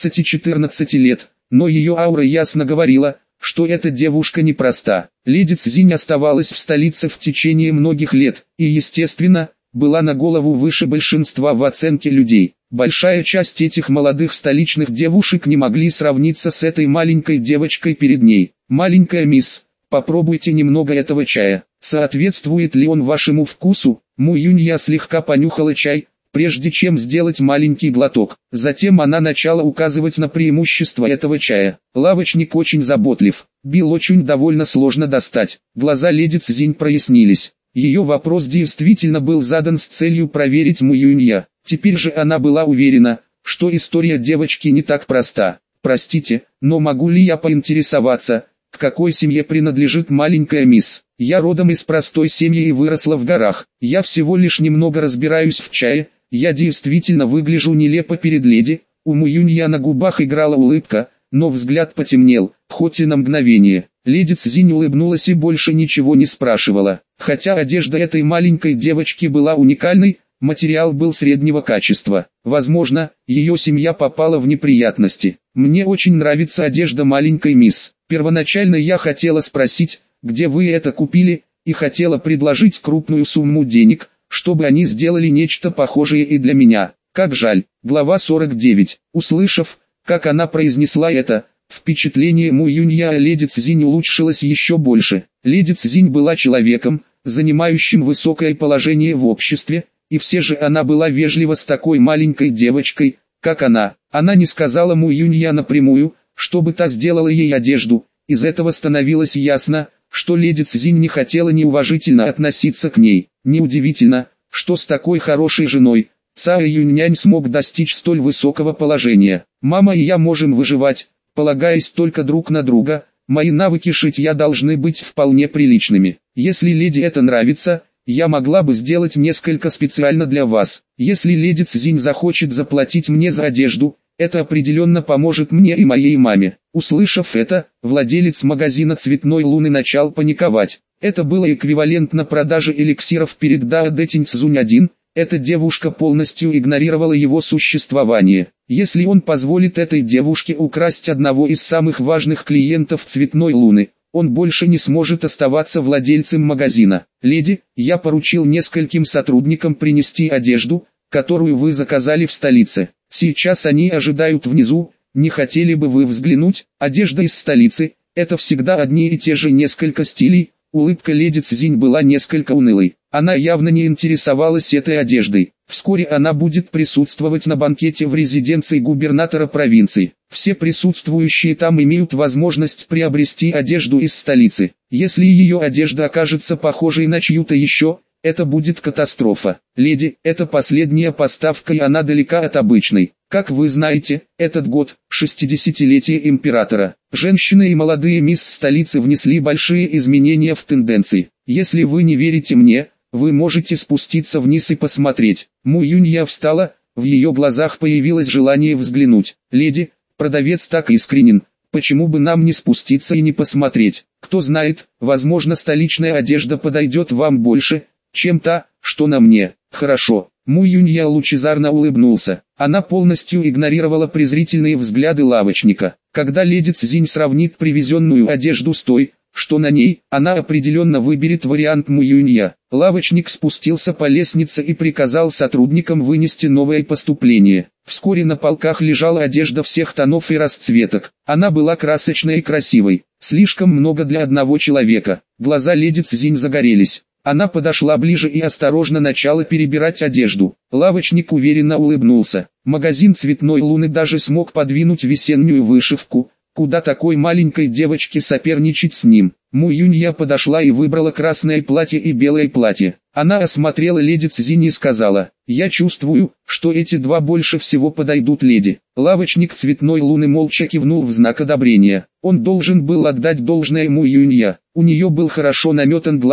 13-14 лет, но ее аура ясно говорила, что эта девушка непроста. Леди Цзинь оставалась в столице в течение многих лет, и, естественно, была на голову выше большинства в оценке людей. Большая часть этих молодых столичных девушек не могли сравниться с этой маленькой девочкой перед ней. «Маленькая мисс, попробуйте немного этого чая. Соответствует ли он вашему вкусу?» Му Юнья слегка понюхала чай, прежде чем сделать маленький глоток. Затем она начала указывать на преимущества этого чая. Лавочник очень заботлив. Билочунь довольно сложно достать. Глаза леди Цзинь прояснились. Ее вопрос действительно был задан с целью проверить Му Юнья. Теперь же она была уверена, что история девочки не так проста. «Простите, но могу ли я поинтересоваться, к какой семье принадлежит маленькая мисс? Я родом из простой семьи и выросла в горах. Я всего лишь немного разбираюсь в чае, я действительно выгляжу нелепо перед леди». У Му Юнья на губах играла улыбка, но взгляд потемнел, хоть и на мгновение. Леди Цзинь улыбнулась и больше ничего не спрашивала. Хотя одежда этой маленькой девочки была уникальной, материал был среднего качества. Возможно, ее семья попала в неприятности. «Мне очень нравится одежда маленькой мисс. Первоначально я хотела спросить, где вы это купили, и хотела предложить крупную сумму денег, чтобы они сделали нечто похожее и для меня. Как жаль». Глава 49. Услышав, как она произнесла это, впечатление Му Юнья о леди Цзинь улучшилось еще больше. Леди Цзинь была человеком, занимающим высокое положение в обществе, и все же она была вежлива с такой маленькой девочкой, как она. Она не сказала Му Юнья напрямую, чтобы та сделала ей одежду. Из этого становилось ясно, что леди Цзинь не хотела неуважительно относиться к ней. Неудивительно, что с такой хорошей женой Цао Юньнянь смог достичь столь высокого положения. «Мама и я можем выживать, полагаясь только друг на друга. Мои навыки шитья должны быть вполне приличными. Если леди это нравится, я могла бы сделать несколько специально для вас. Если леди Цзинь захочет заплатить мне за одежду, это определенно поможет мне и моей маме». Услышав это, владелец магазина «Цветной Луны» начал паниковать. Это было эквивалентно продаже эликсиров перед Дао Дэ Тинь Цзунь-1. Эта девушка полностью игнорировала его существование. Если он позволит этой девушке украсть одного из самых важных клиентов «Цветной Луны», он больше не сможет оставаться владельцем магазина. «Леди, я поручил нескольким сотрудникам принести одежду, которую вы заказали в столице. Сейчас они ожидают внизу, не хотели бы вы взглянуть?» Одежда из столицы – это всегда одни и те же несколько стилей. Улыбка леди Цзинь была несколько унылой. Она явно не интересовалась этой одеждой. Вскоре она будет присутствовать на банкете в резиденции губернатора провинции. Все присутствующие там имеют возможность приобрести одежду из столицы. Если ее одежда окажется похожей на чью-то еще, это будет катастрофа. «Леди, это последняя поставка и она далека от обычной. Как вы знаете, этот год – 60-летие императора. Женщины и молодые мисс столицы внесли большие изменения в тенденции. Если вы не верите мне, вы можете спуститься вниз и посмотреть». Му Юнья встала, в ее глазах появилось желание взглянуть. «Леди, продавец так искренен, почему бы нам не спуститься и не посмотреть? Кто знает, возможно столичная одежда подойдет вам больше, чем та, что на мне». «Хорошо». Му Юнья лучезарно улыбнулся. Она полностью игнорировала презрительные взгляды лавочника. Когда леди Цзинь сравнит привезенную одежду с той, что на ней, она определенно выберет вариант Му Юнья. Лавочник спустился по лестнице и приказал сотрудникам вынести новое поступление. Вскоре на полках лежала одежда всех тонов и расцветок. Она была красочной и красивой. Слишком много для одного человека. Глаза леди Цзинь загорелись. Она подошла ближе и осторожно начала перебирать одежду. Лавочник уверенно улыбнулся. Магазин «Цветной Луны» даже смог подвинуть весеннюю вышивку. Куда такой маленькой девочке соперничать с ним? Му Юнья подошла и выбрала красное платье и белое платье. Она осмотрела леди Цзинь и сказала: «Я чувствую, что эти два больше всего подойдут леди». Лавочник «Цветной Луны» молча кивнул в знак одобрения. Он должен был отдать должное Му Юнья. У нее был хорошо наметан глаз,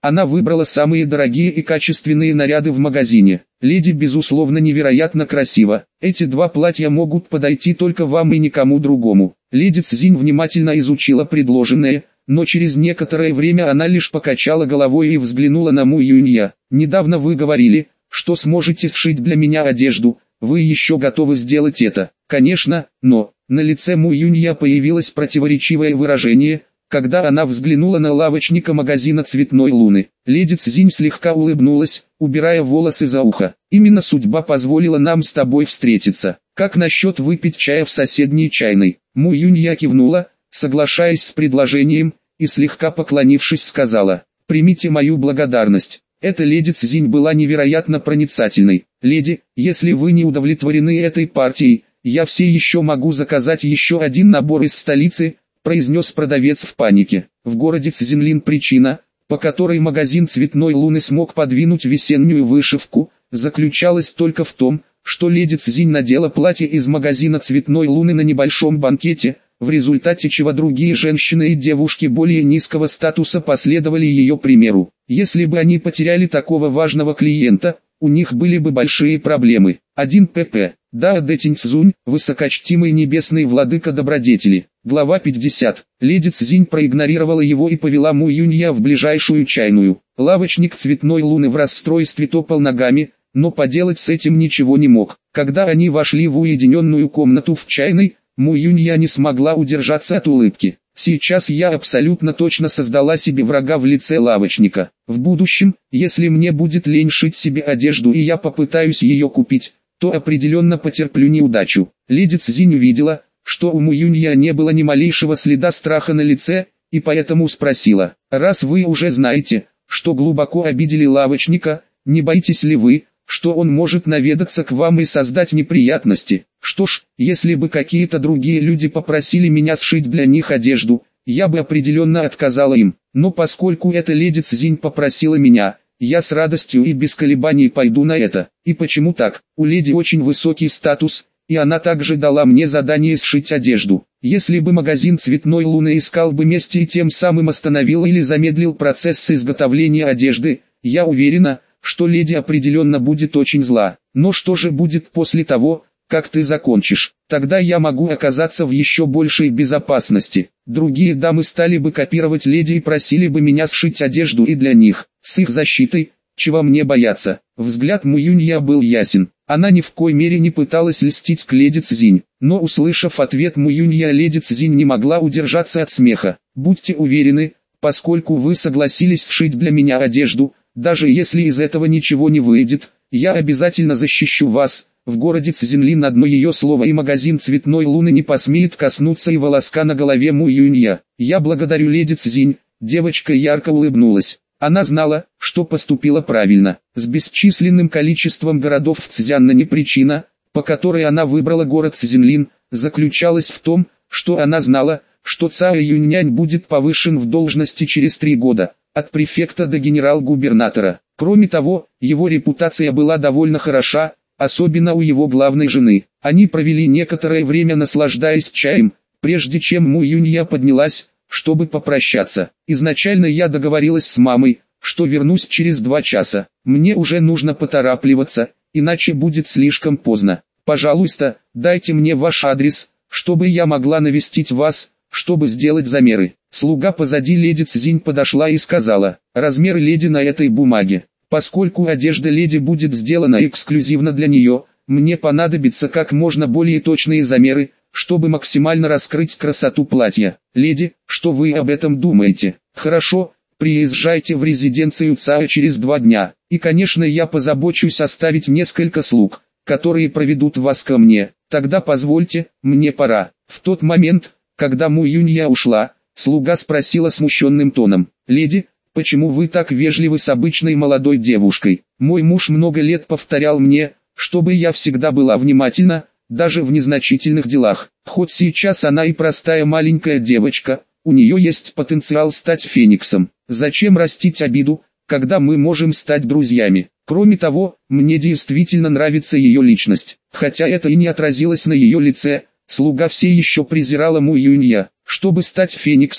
Она выбрала самые дорогие и качественные наряды в магазине. Леди безусловно невероятно красива. Эти два платья могут подойти только вам и никому другому. Леди Цзинь внимательно изучила предложенное, но через некоторое время она лишь покачала головой и взглянула на Му Юнья. «Недавно вы говорили, что сможете сшить для меня одежду, вы еще готовы сделать это?» «Конечно, но...» На лице Му Юнья появилось противоречивое выражение, когда она взглянула на лавочника магазина «Цветной луны». Леди Цзинь слегка улыбнулась, убирая волосы за ухо. «Именно судьба позволила нам с тобой встретиться. Как насчет выпить чая в соседней чайной?» Му Юнья кивнула, соглашаясь с предложением, и слегка поклонившись сказала: «Примите мою благодарность». Эта леди Цзинь была невероятно проницательной. «Леди, если вы не удовлетворены этой партией, я все еще могу заказать еще один набор из столицы», произнес продавец в панике. В городе Цзинлин причина, по которой магазин «Цветной луны» смог подвинуть весеннюю вышивку, заключалась только в том, что леди Цзинь надела платье из магазина «Цветной луны» на небольшом банкете, в результате чего другие женщины и девушки более низкого статуса последовали ее примеру. Если бы они потеряли такого важного клиента, у них были бы большие проблемы. 1 pp. Дао Дэ Тинь Цзунь, высокочтимый небесный владыка добродетели. Глава 50. Леди Цзинь проигнорировала его и повела Му Юнья в ближайшую чайную. Лавочник «Цветной луны» в расстройстве топал ногами, но поделать с этим ничего не мог. Когда они вошли в уединенную комнату в чайной, Му Юнья не смогла удержаться от улыбки. «Сейчас я абсолютно точно создала себе врага в лице лавочника. В будущем, если мне будет лень шить себе одежду и я попытаюсь ее купить, то определенно потерплю неудачу». Леди Цзинь увидела, что у Му Юнья не было ни малейшего следа страха на лице, и поэтому спросила: «Раз вы уже знаете, что глубоко обидели лавочника, не боитесь ли вы, что он может наведаться к вам и создать неприятности?» «Что ж, если бы какие-то другие люди попросили меня сшить для них одежду, я бы определенно отказала им, но поскольку эта леди Цзинь попросила меня, я с радостью и без колебаний пойду на это». «И почему так? У леди очень высокий статус, и она также дала мне задание сшить одежду. Если бы магазин «Цветной луны» искал бы мести и тем самым остановил или замедлил процесс изготовления одежды, я уверена, что леди определенно будет очень зла. Но что же будет после того, как ты закончишь? Тогда я могу оказаться в еще большей безопасности. Другие дамы стали бы копировать леди и просили бы меня сшить одежду и для них. С их защитой, чего мне бояться?» Взгляд Му Юнья был ясен. Она ни в коей мере не пыталась льстить к леди Цзинь. Но услышав ответ Му Юнья, леди Цзинь не могла удержаться от смеха. «Будьте уверены, поскольку вы согласились сшить для меня одежду, даже если из этого ничего не выйдет, я обязательно защищу вас. В городе Цзинлин одно ее слово и магазин «Цветной луны» не посмеет коснуться и волоска на голове Му Юнья. «Я благодарю леди Цзинь». Девочка ярко улыбнулась. Она знала, что поступила правильно. С бесчисленным количеством городов в Цзяннане причина, по которой она выбрала город Цзинлин, заключалась в том, что она знала, что Цао Юньнянь будет повышен в должности через 3 года, от префекта до генерал-губернатора. Кроме того, его репутация была довольно хороша, особенно у его главной жены. Они провели некоторое время наслаждаясь чаем, прежде чем Му Юнья поднялась, чтобы попрощаться. «Изначально я договорилась с мамой, что вернусь через 2 часа. Мне уже нужно поторапливаться, иначе будет слишком поздно. Пожалуйста, дайте мне ваш адрес, чтобы я могла навестить вас, чтобы сделать замеры». Слуга позади леди Цзинь подошла и сказала: «Размеры леди на этой бумаге. Поскольку одежда леди будет сделана эксклюзивно для нее, мне понадобятся как можно более точные замеры, чтобы максимально раскрыть красоту платья. Леди, что вы об этом думаете?» «Хорошо, приезжайте в резиденцию Цао через 2 дня, и конечно я позабочусь оставить несколько слуг, которые проведут вас ко мне. Тогда позвольте, мне пора». В тот момент, когда Му Юнья ушла, слуга спросила смущенным тоном: «Леди, почему вы так вежливы с обычной молодой девушкой? Мой муж много лет повторял мне, чтобы я всегда была внимательна, даже в незначительных делах. Хоть сейчас она и простая маленькая девочка, у нее есть потенциал стать фениксом. Зачем растить обиду, когда мы можем стать друзьями? Кроме того, мне действительно нравится ее личность». Хотя это и не отразилось на ее лице, слуга все еще презирала Му Юнья. Чтобы стать фениксом,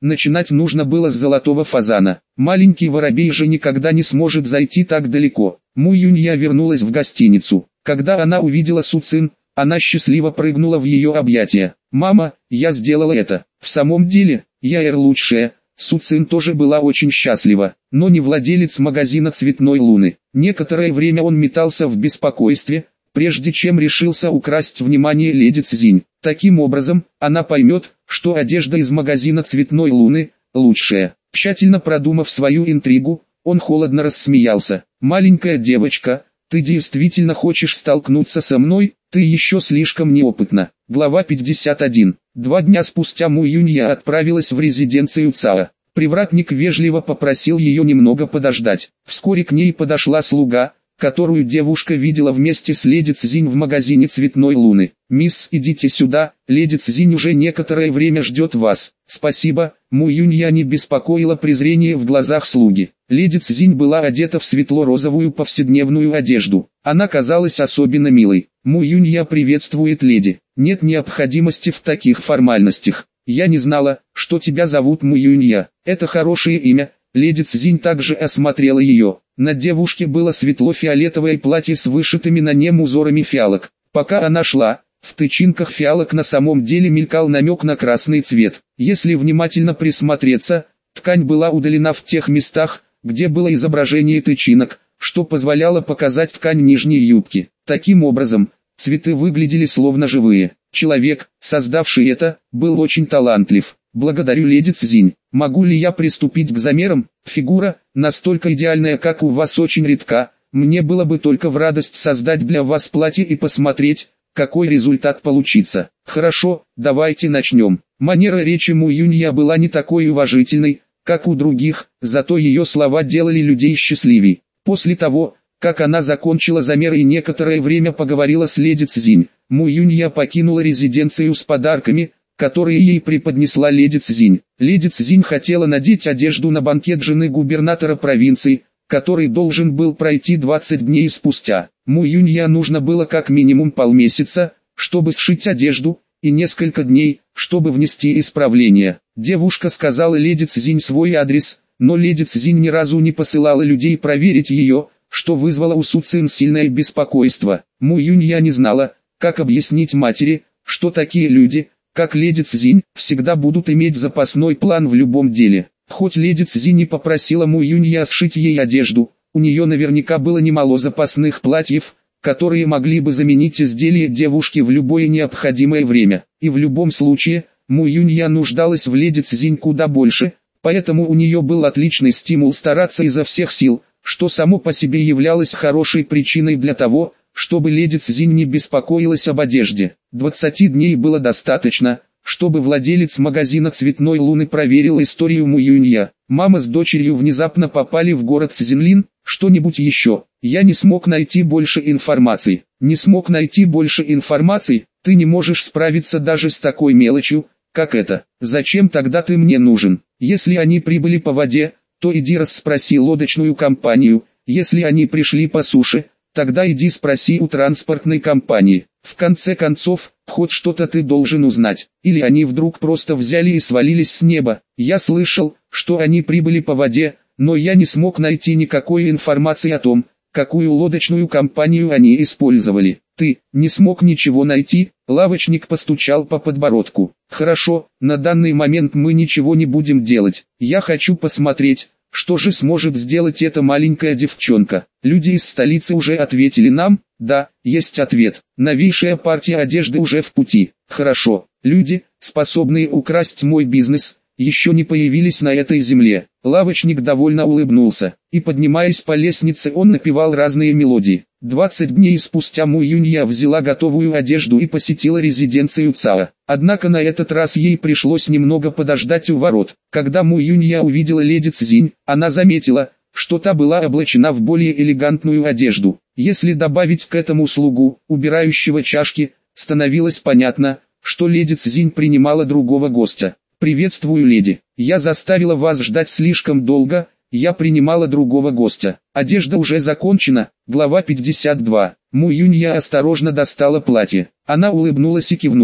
Начинать нужно было с золотого фазана. Маленький воробей же никогда не сможет зайти так далеко. Му Юнья вернулась в гостиницу. Когда она увидела Су Цин, она счастливо прыгнула в ее объятия. «Мама, я сделала это. В самом деле, я лучшая». Су Цин тоже была очень счастлива, но не владелец магазина цветной луны. Некоторое время он метался в беспокойстве, прежде чем решился украсть внимание леди Цзинь. Таким образом, она поймет, что одежда из магазина цветной луны лучшая. Тщательно продумав свою интригу, он холодно рассмеялся. «Маленькая девочка, ты действительно хочешь столкнуться со мной? Ты еще слишком неопытна». Глава 51. 2 дня спустя Му Юнья отправилась в резиденцию Цао. Привратник вежливо попросил ее немного подождать. Вскоре к ней подошла слуга, которую девушка видела вместе с леди Цзинь в магазине цветной луны. «Мисс, идите сюда, леди Цзинь уже некоторое время ждет вас». «Спасибо». Му Юнья не беспокоило презрение в глазах слуги. Леди Цзинь была одета в светло-розовую повседневную одежду. Она казалась особенно милой. Му Юнья приветствует леди. «Нет необходимости в таких формальностях. Я не знала, что тебя зовут Му Юнья. Это хорошее имя». Леди Цзинь также осмотрела ее. На девушке было светло-фиолетовое платье с вышитыми на нем узорами фиалок. Пока она шла, в тычинках фиалок на самом деле мелькал намек на красный цвет. Если внимательно присмотреться, ткань была удалена в тех местах, где было изображение тычинок, что позволяло показать ткань нижней юбки. Таким образом, цветы выглядели словно живые. Человек, создавший это, был очень талантлив. «Благодарю, леди Цзинь. Могу ли я приступить к замерам? Фигура, настолько идеальная, как у вас, очень редка. Мне было бы только в радость создать для вас платье и посмотреть, какой результат получится». «Хорошо, давайте начнем». Манера речи Му Юнья была не такой уважительной, как у других, зато ее слова делали людей счастливей. После того, как она закончила замер и некоторое время поговорила с леди Цзинь, Му Юнья покинула резиденцию с подарками, которые ей преподнесла леди Цзинь. Леди Цзинь хотела надеть одежду на банкет жены губернатора провинции, который должен был пройти 20 дней спустя. Му Юнья нужно было как минимум полмесяца, чтобы сшить одежду, и несколько дней, чтобы внести исправления. Девушка сказала леди Цзинь свой адрес, но леди Цзинь ни разу не посылала людей проверить ее, что вызвало у Су Цин сильное беспокойство. Му Юнья не знала, как объяснить матери, что такие люди, как леди Цзинь, всегда будут иметь запасной план в любом деле. Хоть леди Цзинь не попросила Му Юнья сшить ей одежду, у нее наверняка было немало запасных платьев, которые могли бы заменить изделие девушки в любое необходимое время. И в любом случае, Му Юнья нуждалась в леди Цзинь куда больше, поэтому у нее был отличный стимул стараться изо всех сил, что само по себе являлось хорошей причиной для того, чтобы леди Цзинь не беспокоилась об одежде. 20 дней было достаточно, чтобы владелец магазина цветной луны проверил историю Му Юнья. Мама с дочерью внезапно попали в город Цзинлин. Что-нибудь еще? Я не смог найти больше информации. Не смог найти больше информации? Ты не можешь справиться даже с такой мелочью, как это. Зачем тогда ты мне нужен? Если они прибыли по воде, то иди расспроси лодочную компанию. Если они пришли по суше, тогда иди спроси у транспортной компании. В конце концов, хоть что-то ты должен узнать. Или они вдруг просто взяли и свалились с неба. Я слышал, что они прибыли по воде, но я не смог найти никакой информации о том, какую лодочную компанию они использовали. Ты не смог ничего найти? Лавочник постучал по подбородку. Хорошо, на данный момент мы ничего не будем делать. Я хочу посмотреть, что же сможет сделать эта маленькая девчонка. Люди из столицы уже ответили нам? Да, есть ответ. Новейшая партия одежды уже в пути. Хорошо, люди, способные украсть мой бизнес, еще не появились на этой земле. Лавочник довольно улыбнулся, и поднимаясь по лестнице он напевал разные мелодии. 20 дней спустя Му Юнья взяла готовую одежду и посетила резиденцию Цао. Однако на этот раз ей пришлось немного подождать у ворот. Когда Му Юнья увидела леди Цзинь, она заметила, что та была облачена в более элегантную одежду. Если добавить к этому слугу, убирающего чашки, становилось понятно, что леди Цзинь принимала другого гостя. «Приветствую, леди. Я заставила вас ждать слишком долго, я принимала другого гостя. Одежда уже закончена». Глава 52. Му Юнья осторожно достала платье. Она улыбнулась и кивнула.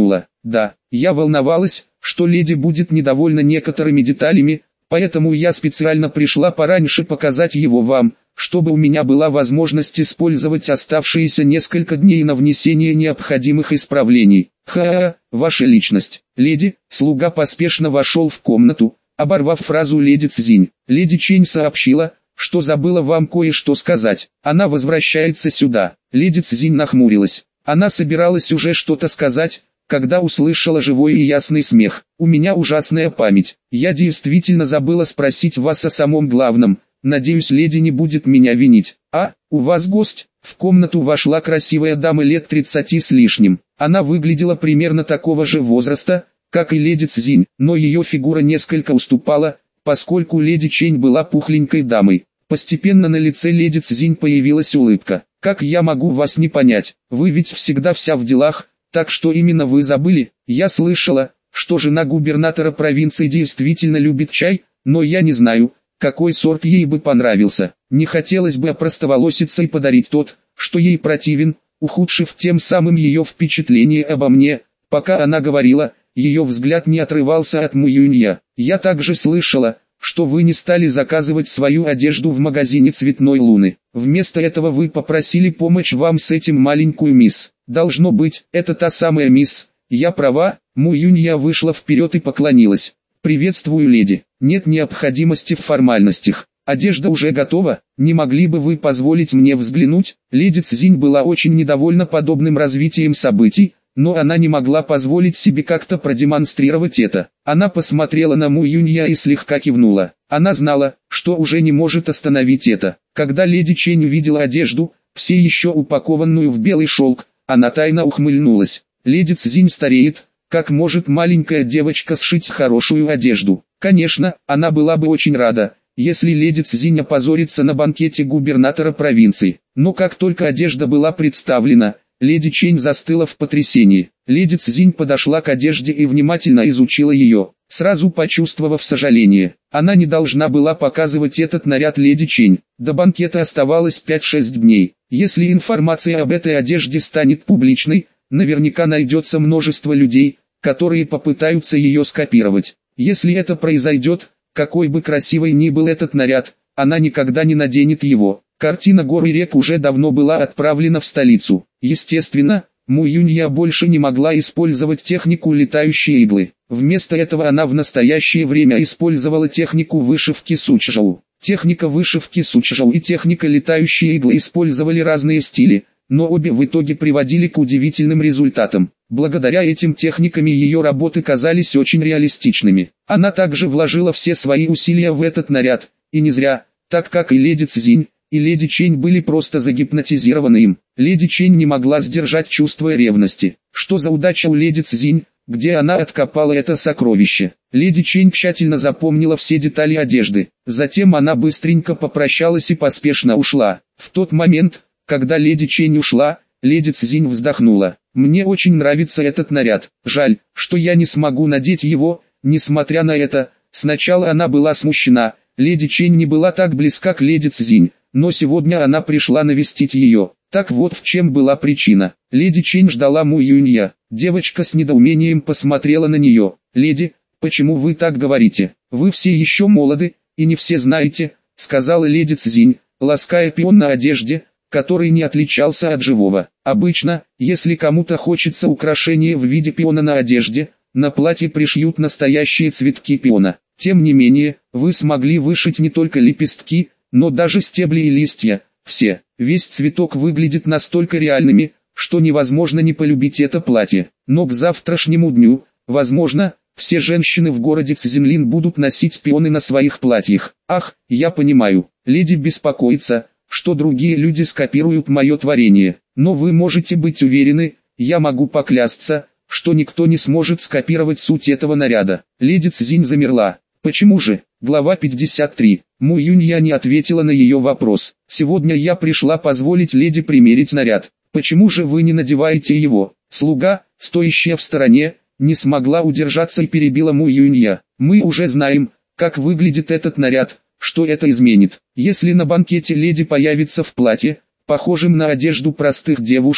Да, я волновалась, что леди будет недовольна некоторыми деталями, поэтому я специально пришла пораньше показать его вам, чтобы у меня была возможность использовать оставшиеся несколько дней на внесение необходимых исправлений. Ха-ха, ваша личность. Леди, слуга поспешно вошел в комнату, оборвав фразу леди Цзинь. Леди Чень сообщила, что забыла вам кое-что сказать. Она возвращается сюда. Леди Цзинь нахмурилась. Она собиралась уже что-то сказать, когда услышала живой и ясный смех. У меня ужасная память. Я действительно забыла спросить вас о самом главном. Надеюсь, леди не будет меня винить. А, у вас гость? В комнату вошла красивая дама лет 30 с лишним. Она выглядела примерно такого же возраста, как и леди Цзинь, но ее фигура несколько уступала, поскольку леди Чень была пухленькой дамой. Постепенно на лице леди Цзинь появилась улыбка. «Как я могу вас не понять? Вы ведь всегда вся в делах, так что именно вы забыли? Я слышала, что жена губернатора провинции действительно любит чай, но я не знаю, какой сорт ей бы понравился. Не хотелось бы опростоволоситься и подарить тот, что ей противен, ухудшив тем самым ее впечатление обо мне». Пока она говорила, ее взгляд не отрывался от Му Юнья. «Я также слышала, что вы не стали заказывать свою одежду в магазине Цветной Луны. Вместо этого вы попросили помочь вам с этим маленькую мисс. Должно быть, это та самая мисс. Я права?» Му Юнья вышла вперед и поклонилась. «Приветствую, леди. Нет необходимости в формальностях. Одежда уже готова, не могли бы вы позволить мне взглянуть?» Леди Цзинь была очень недовольна подобным развитием событий, но она не могла позволить себе как-то продемонстрировать это. Она посмотрела на Му Юнья и слегка кивнула. Она знала, что уже не может остановить это. Когда леди Чень увидела одежду, все еще упакованную в белый шелк, она тайно ухмыльнулась. Леди Цзинь стареет, как может маленькая девочка сшить хорошую одежду? Конечно, она была бы очень рада, если леди Цзинь опозорится на банкете губернатора провинции. Но как только одежда была представлена, леди Чень застыла в потрясении. Леди Цзинь подошла к одежде и внимательно изучила ее, сразу почувствовав сожаление. Она не должна была показывать этот наряд леди Чень. До банкета оставалось 5-6 дней. Если информация об этой одежде станет публичной, наверняка найдется множество людей, которые попытаются ее скопировать. Если это произойдет, какой бы красивой ни был этот наряд, она никогда не наденет его. Картина гор и рек уже давно была отправлена в столицу. Естественно, Му Юнья больше не могла использовать технику летающие иглы. Вместо этого она в настоящее время использовала технику вышивки Сучжоу. Техника вышивки Сучжоу и техника летающие иглы использовали разные стили, но обе в итоге приводили к удивительным результатам. Благодаря этим техникам ее работы казались очень реалистичными. Она также вложила все свои усилия в этот наряд, и не зря, так как и леди Цзинь, и леди Чень были просто загипнотизированы им. Леди Чень не могла сдержать чувство ревности. Что за удача у леди Цзинь, где она откопала это сокровище? Леди Чень тщательно запомнила все детали одежды. Затем она быстренько попрощалась и поспешно ушла. В тот момент, когда леди Чень ушла, леди Цзинь вздохнула. «Мне очень нравится этот наряд. Жаль, что я не смогу надеть его». Несмотря на это, сначала она была смущена. Леди Чень не была так близка к леди Цзинь, но сегодня она пришла навестить ее. Так вот в чем была причина. Леди Чень ждала Му Юнья. Девочка с недоумением посмотрела на нее. «Леди, почему вы так говорите? Вы все еще молоды, и не все знаете», — сказала леди Цзинь, лаская пион на одежде, который не отличался от живого. Обычно, если кому-то хочется украшения в виде пиона на одежде, на платье пришьют настоящие цветки пиона. Тем не менее, вы смогли вышить не только лепестки, но даже стебли и листья. Все, весь цветок выглядит настолько реальными, что невозможно не полюбить это платье. Но к завтрашнему дню, возможно, все женщины в городе Цзинлин будут носить пионы на своих платьях. Ах, я понимаю, леди беспокоится, что другие люди скопируют мое творение. Но вы можете быть уверены, я могу поклясться, что никто не сможет скопировать суть этого наряда. Леди Цзинь замерла. Почему же? Глава 53. Му Юнья не ответила на ее вопрос. Сегодня я пришла позволить леди примерить наряд. Почему же вы не надеваете его? Слуга, стоящая в стороне, не смогла удержаться и перебила Му Юнья. Мы уже знаем, как выглядит этот наряд. Что это изменит? Если на банкете леди появится в платье, похожем на одежду простых девушек,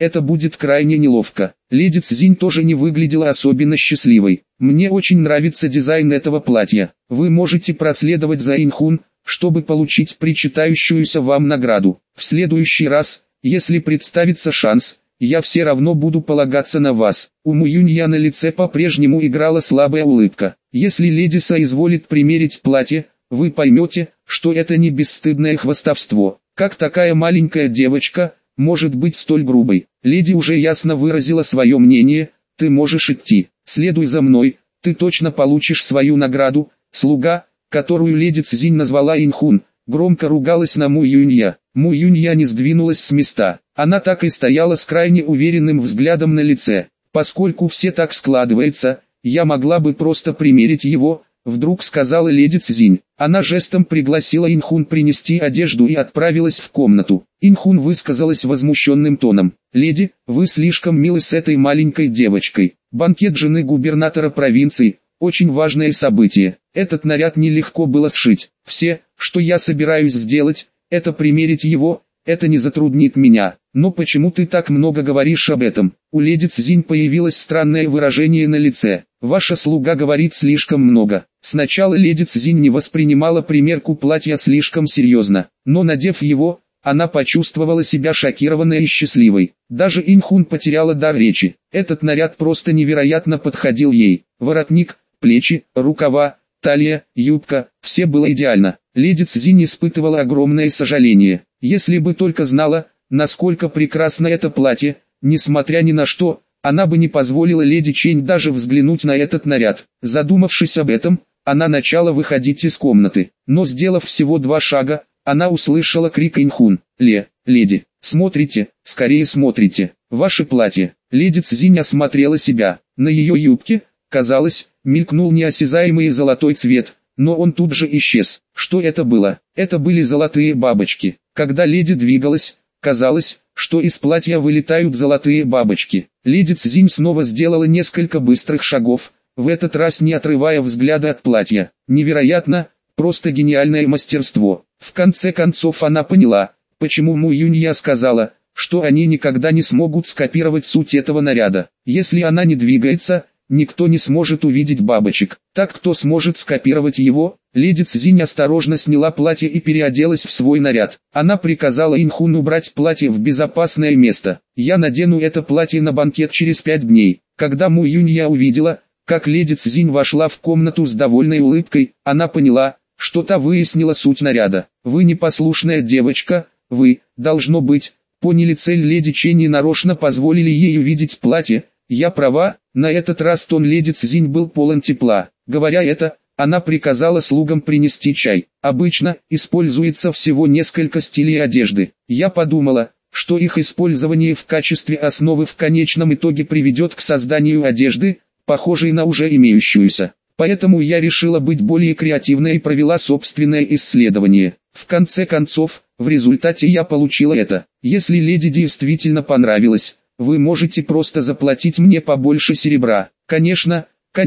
это будет крайне неловко. Леди Цзинь тоже не выглядела особенно счастливой. Мне очень нравится дизайн этого платья. Вы можете проследовать за Инхун, чтобы получить причитающуюся вам награду. В следующий раз, если представится шанс, я все равно буду полагаться на вас. У Му Юнья на лице по-прежнему играла слабая улыбка. Если леди соизволит примерить платье, вы поймете, что это не бесстыдное хвастовство. Как такая маленькая девочка может быть столь грубой? Леди уже ясно выразила свое мнение. Ты можешь идти. Следуй за мной, ты точно получишь свою награду. Слуга, которую леди Цзинь назвала Инхун, громко ругалась на Му Юнья. Му Юнья не сдвинулась с места. Она так и стояла с крайне уверенным взглядом на лице. Поскольку все так складывается, я могла бы просто примерить его, вдруг сказала леди Цзинь. Она жестом пригласила Инхун принести одежду и отправилась в комнату. Инхун высказалась возмущенным тоном. «Леди, вы слишком милы с этой маленькой девочкой. Банкет жены губернатора провинции – очень важное событие. Этот наряд нелегко было сшить. Все, что я собираюсь сделать, это примерить его, это не затруднит меня. Но почему ты так много говоришь об этом?» У леди Цзинь появилось странное выражение на лице. «Ваша слуга говорит слишком много». Сначала леди Цзинь не воспринимала примерку платья слишком серьезно, но надев его, она почувствовала себя шокированной и счастливой. Даже Инхун потеряла дар речи. Этот наряд просто невероятно подходил ей. Воротник, плечи, рукава, талия, юбка – все было идеально. Леди Цзинь испытывала огромное сожаление. Если бы только знала, насколько прекрасно это платье, несмотря ни на что, она бы не позволила леди Чэнь даже взглянуть на этот наряд. Задумавшись об этом, она начала выходить из комнаты. Но сделав всего 2 шага, она услышала крик Инхун. Леди, смотрите, скорее смотрите, ваше платье». Леди Цзинь осмотрела себя. На ее юбке, казалось, мелькнул неосязаемый золотой цвет, но он тут же исчез. Что это было? Это были золотые бабочки. Когда леди двигалась, казалось, что из платья вылетают золотые бабочки. Леди Цзинь снова сделала несколько быстрых шагов, в этот раз не отрывая взгляда от платья. Невероятно, просто гениальное мастерство. В конце концов она поняла, почему Му Юнья сказала, что они никогда не смогут скопировать суть этого наряда. Если она не двигается, никто не сможет увидеть бабочек. Так кто сможет скопировать его? Леди Цзинь осторожно сняла платье и переоделась в свой наряд. Она приказала Инхун убрать платье в безопасное место. «Я надену это платье на банкет через 5 дней». Когда Му Юнья увидела, как леди Цзинь вошла в комнату с довольной улыбкой, она поняла, что та выяснила суть наряда. «Вы непослушная девочка, вы, должно быть, поняли цель леди Чэнь и нарочно позволили ей увидеть платье. Я права». На этот раз тон леди Цзинь был полон тепла. Говоря это, она приказала слугам принести чай. Обычно, используется всего несколько стилей одежды. Я подумала, что их использование в качестве основы в конечном итоге приведет к созданию одежды, похожей на уже имеющуюся. Поэтому я решила быть более креативной и провела собственное исследование. В конце концов, в результате я получила это. Если леди действительно понравилось, вы можете просто заплатить мне побольше серебра. Конечно,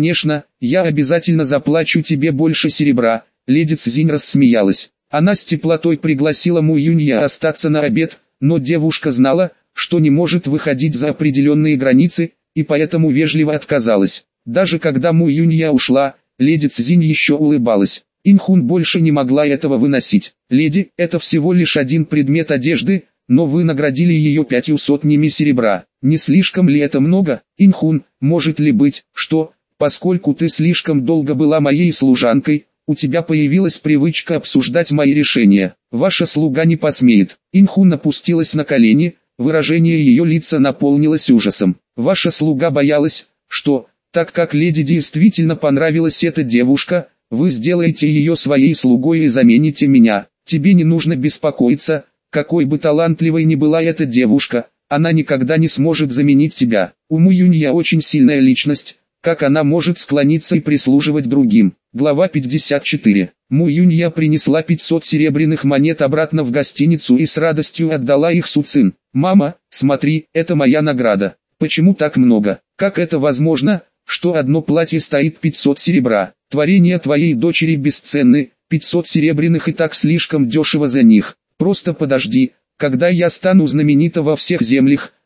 я обязательно заплачу тебе больше серебра. Леди Цзинь рассмеялась. Она с теплотой пригласила Му Юнья остаться на обед, но девушка знала, что не может выходить за определенные границы, и поэтому вежливо отказалась. Даже когда Му Юнья ушла, леди Цзинь еще улыбалась. Инхун больше не могла этого выносить. «Леди, это всего лишь один предмет одежды, но вы наградили ее 500 серебра. Не слишком ли это много? Инхун, может ли быть, что, поскольку ты слишком долго была моей служанкой, у тебя появилась привычка обсуждать мои решения? Ваша слуга не посмеет». Инхун опустилась на колени, выражение ее лица наполнилось ужасом. «Ваша слуга боялась, что, так как леди действительно понравилась эта девушка, вы сделаете ее своей слугой и замените меня. Тебе не нужно беспокоиться. Какой бы талантливой ни была эта девушка, она никогда не сможет заменить тебя. У Му Юнья очень сильная личность, как она может склониться и прислуживать другим». Глава 54. Му Юнья принесла 500 серебряных монет обратно в гостиницу и с радостью отдала их Су Цин. «Мама, смотри, это моя награда». «Почему так много? Как это возможно, что одно платье стоит 500 серебра? Творения твоей дочери бесценны, 500 серебряных и так слишком дешево за них. Просто подожди, когда я стану знаменита во всех землях,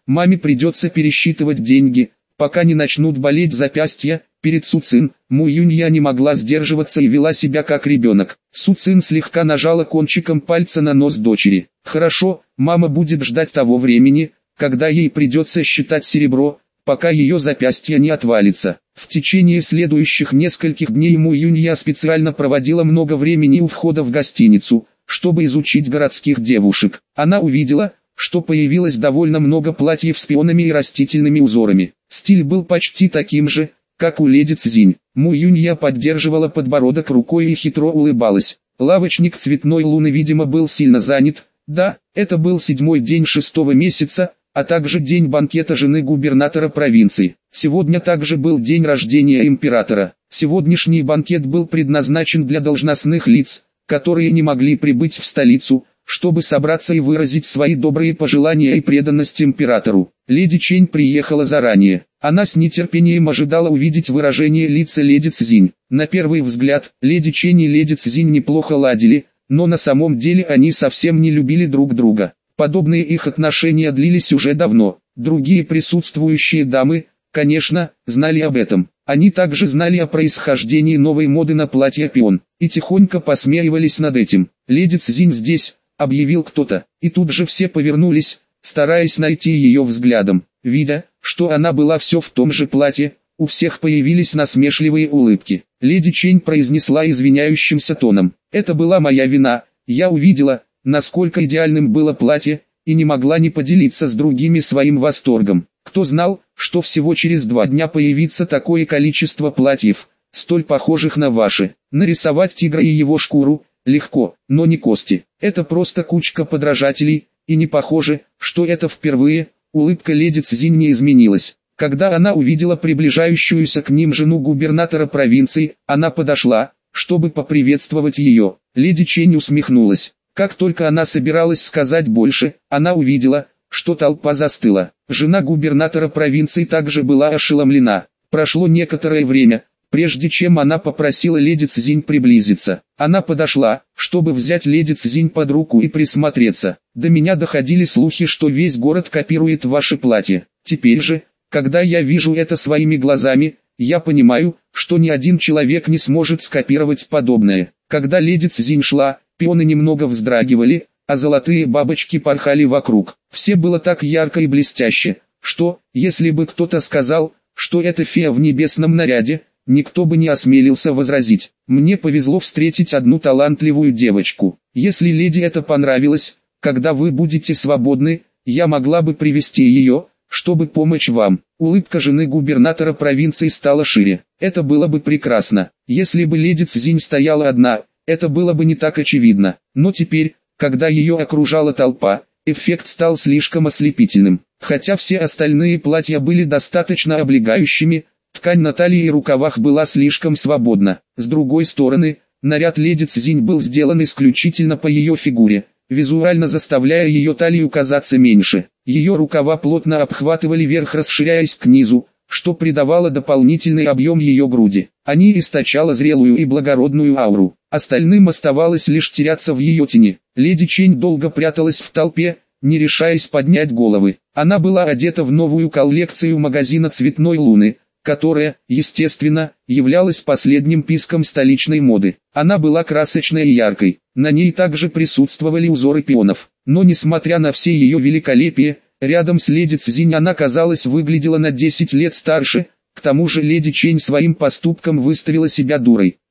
Маме придется пересчитывать деньги, пока не начнут болеть запястья. Перед Суцин, Му Юнья не могла сдерживаться и вела себя как ребенок. Суцин слегка нажала кончиком пальца на нос дочери. «Хорошо, мама будет ждать того времени, когда ей придется считать серебро, пока ее запястье не отвалится». В течение следующих нескольких дней Му Юнья специально проводила много времени у входа в гостиницу, чтобы изучить городских девушек. Она увидела, что появилось довольно много платьев с пионами и растительными узорами. Стиль был почти таким же, как у леди Цзинь. Му Юнья поддерживала подбородок рукой и хитро улыбалась. Лавочник цветной луны, видимо, был сильно занят. Да, это был 7-й день 6-го месяца, а также день банкета жены губернатора провинции. Сегодня также был день рождения императора. Сегодняшний банкет был предназначен для должностных лиц, которые не могли прибыть в столицу, чтобы собраться и выразить свои добрые пожелания и преданность императору. Леди Чэнь приехала заранее. Она с нетерпением ожидала увидеть выражение лица леди Цзинь. На первый взгляд, леди Чэнь и леди Цзинь неплохо ладили, но на самом деле они совсем не любили друг друга. Подобные их отношения длились уже давно. Другие присутствующие дамы, конечно, знали об этом. Они также знали о происхождении новой моды на платье пион, и тихонько посмеивались над этим. «Леди Цзинь здесь», — объявил кто-то, и тут же все повернулись, стараясь найти ее взглядом. Видя, что она была все в том же платье, у всех появились насмешливые улыбки. Леди Чэнь произнесла извиняющимся тоном: «Это была моя вина, я увидела, насколько идеальным было платье, и не могла не поделиться с другими своим восторгом. Кто знал, что всего через 2 дня появится такое количество платьев, столь похожих на ваши. Нарисовать тигра и его шкуру легко, но не кости. Это просто кучка подражателей, и не похоже, что это впервые». Улыбка леди Цзинь не изменилась. Когда она увидела приближающуюся к ним жену губернатора провинции, она подошла, чтобы поприветствовать ее. Леди Чэнь усмехнулась. Как только она собиралась сказать больше, она увидела, что толпа застыла. Жена губернатора провинции также была ошеломлена. Прошло некоторое время, прежде чем она попросила леди Цзинь приблизиться. Она подошла, чтобы взять леди Цзинь под руку и присмотреться. «До меня доходили слухи, что весь город копирует ваше платье. Теперь же, когда я вижу это своими глазами, я понимаю, что ни один человек не сможет скопировать подобное». Когда леди Цзинь шла, пионы немного вздрагивали, а золотые бабочки порхали вокруг. Все было так ярко и блестяще, что, если бы кто-то сказал, что это фея в небесном наряде, никто бы не осмелился возразить. «Мне повезло встретить одну талантливую девочку. Если леди это понравилось, когда вы будете свободны, я могла бы привести ее, чтобы помочь вам». Улыбка жены губернатора провинции стала шире. «Это было бы прекрасно, если бы леди Цзинь стояла одна, это было бы не так очевидно. Но теперь, когда ее окружала толпа, эффект стал слишком ослепительным. Хотя все остальные платья были достаточно облегающими, ткань на талии и рукавах была слишком свободна. С другой стороны, наряд леди Цзинь был сделан исключительно по ее фигуре, визуально заставляя ее талию казаться меньше. Ее рукава плотно обхватывали верх, расширяясь к низу, что придавало дополнительный объем ее груди. Они источала зрелую и благородную ауру. Остальным оставалось лишь теряться в ее тени. Леди Чэнь долго пряталась в толпе, не решаясь поднять головы. Она была одета в новую коллекцию магазина «Цветной луны», которая, естественно, являлась последним писком столичной моды. Она была красочной и яркой. На ней также присутствовали узоры пионов. Но несмотря на все ее великолепие, рядом с леди Цзинь она, казалось, выглядела на 10 лет старше. К тому же леди Чэнь своим поступком выставила себя дурой.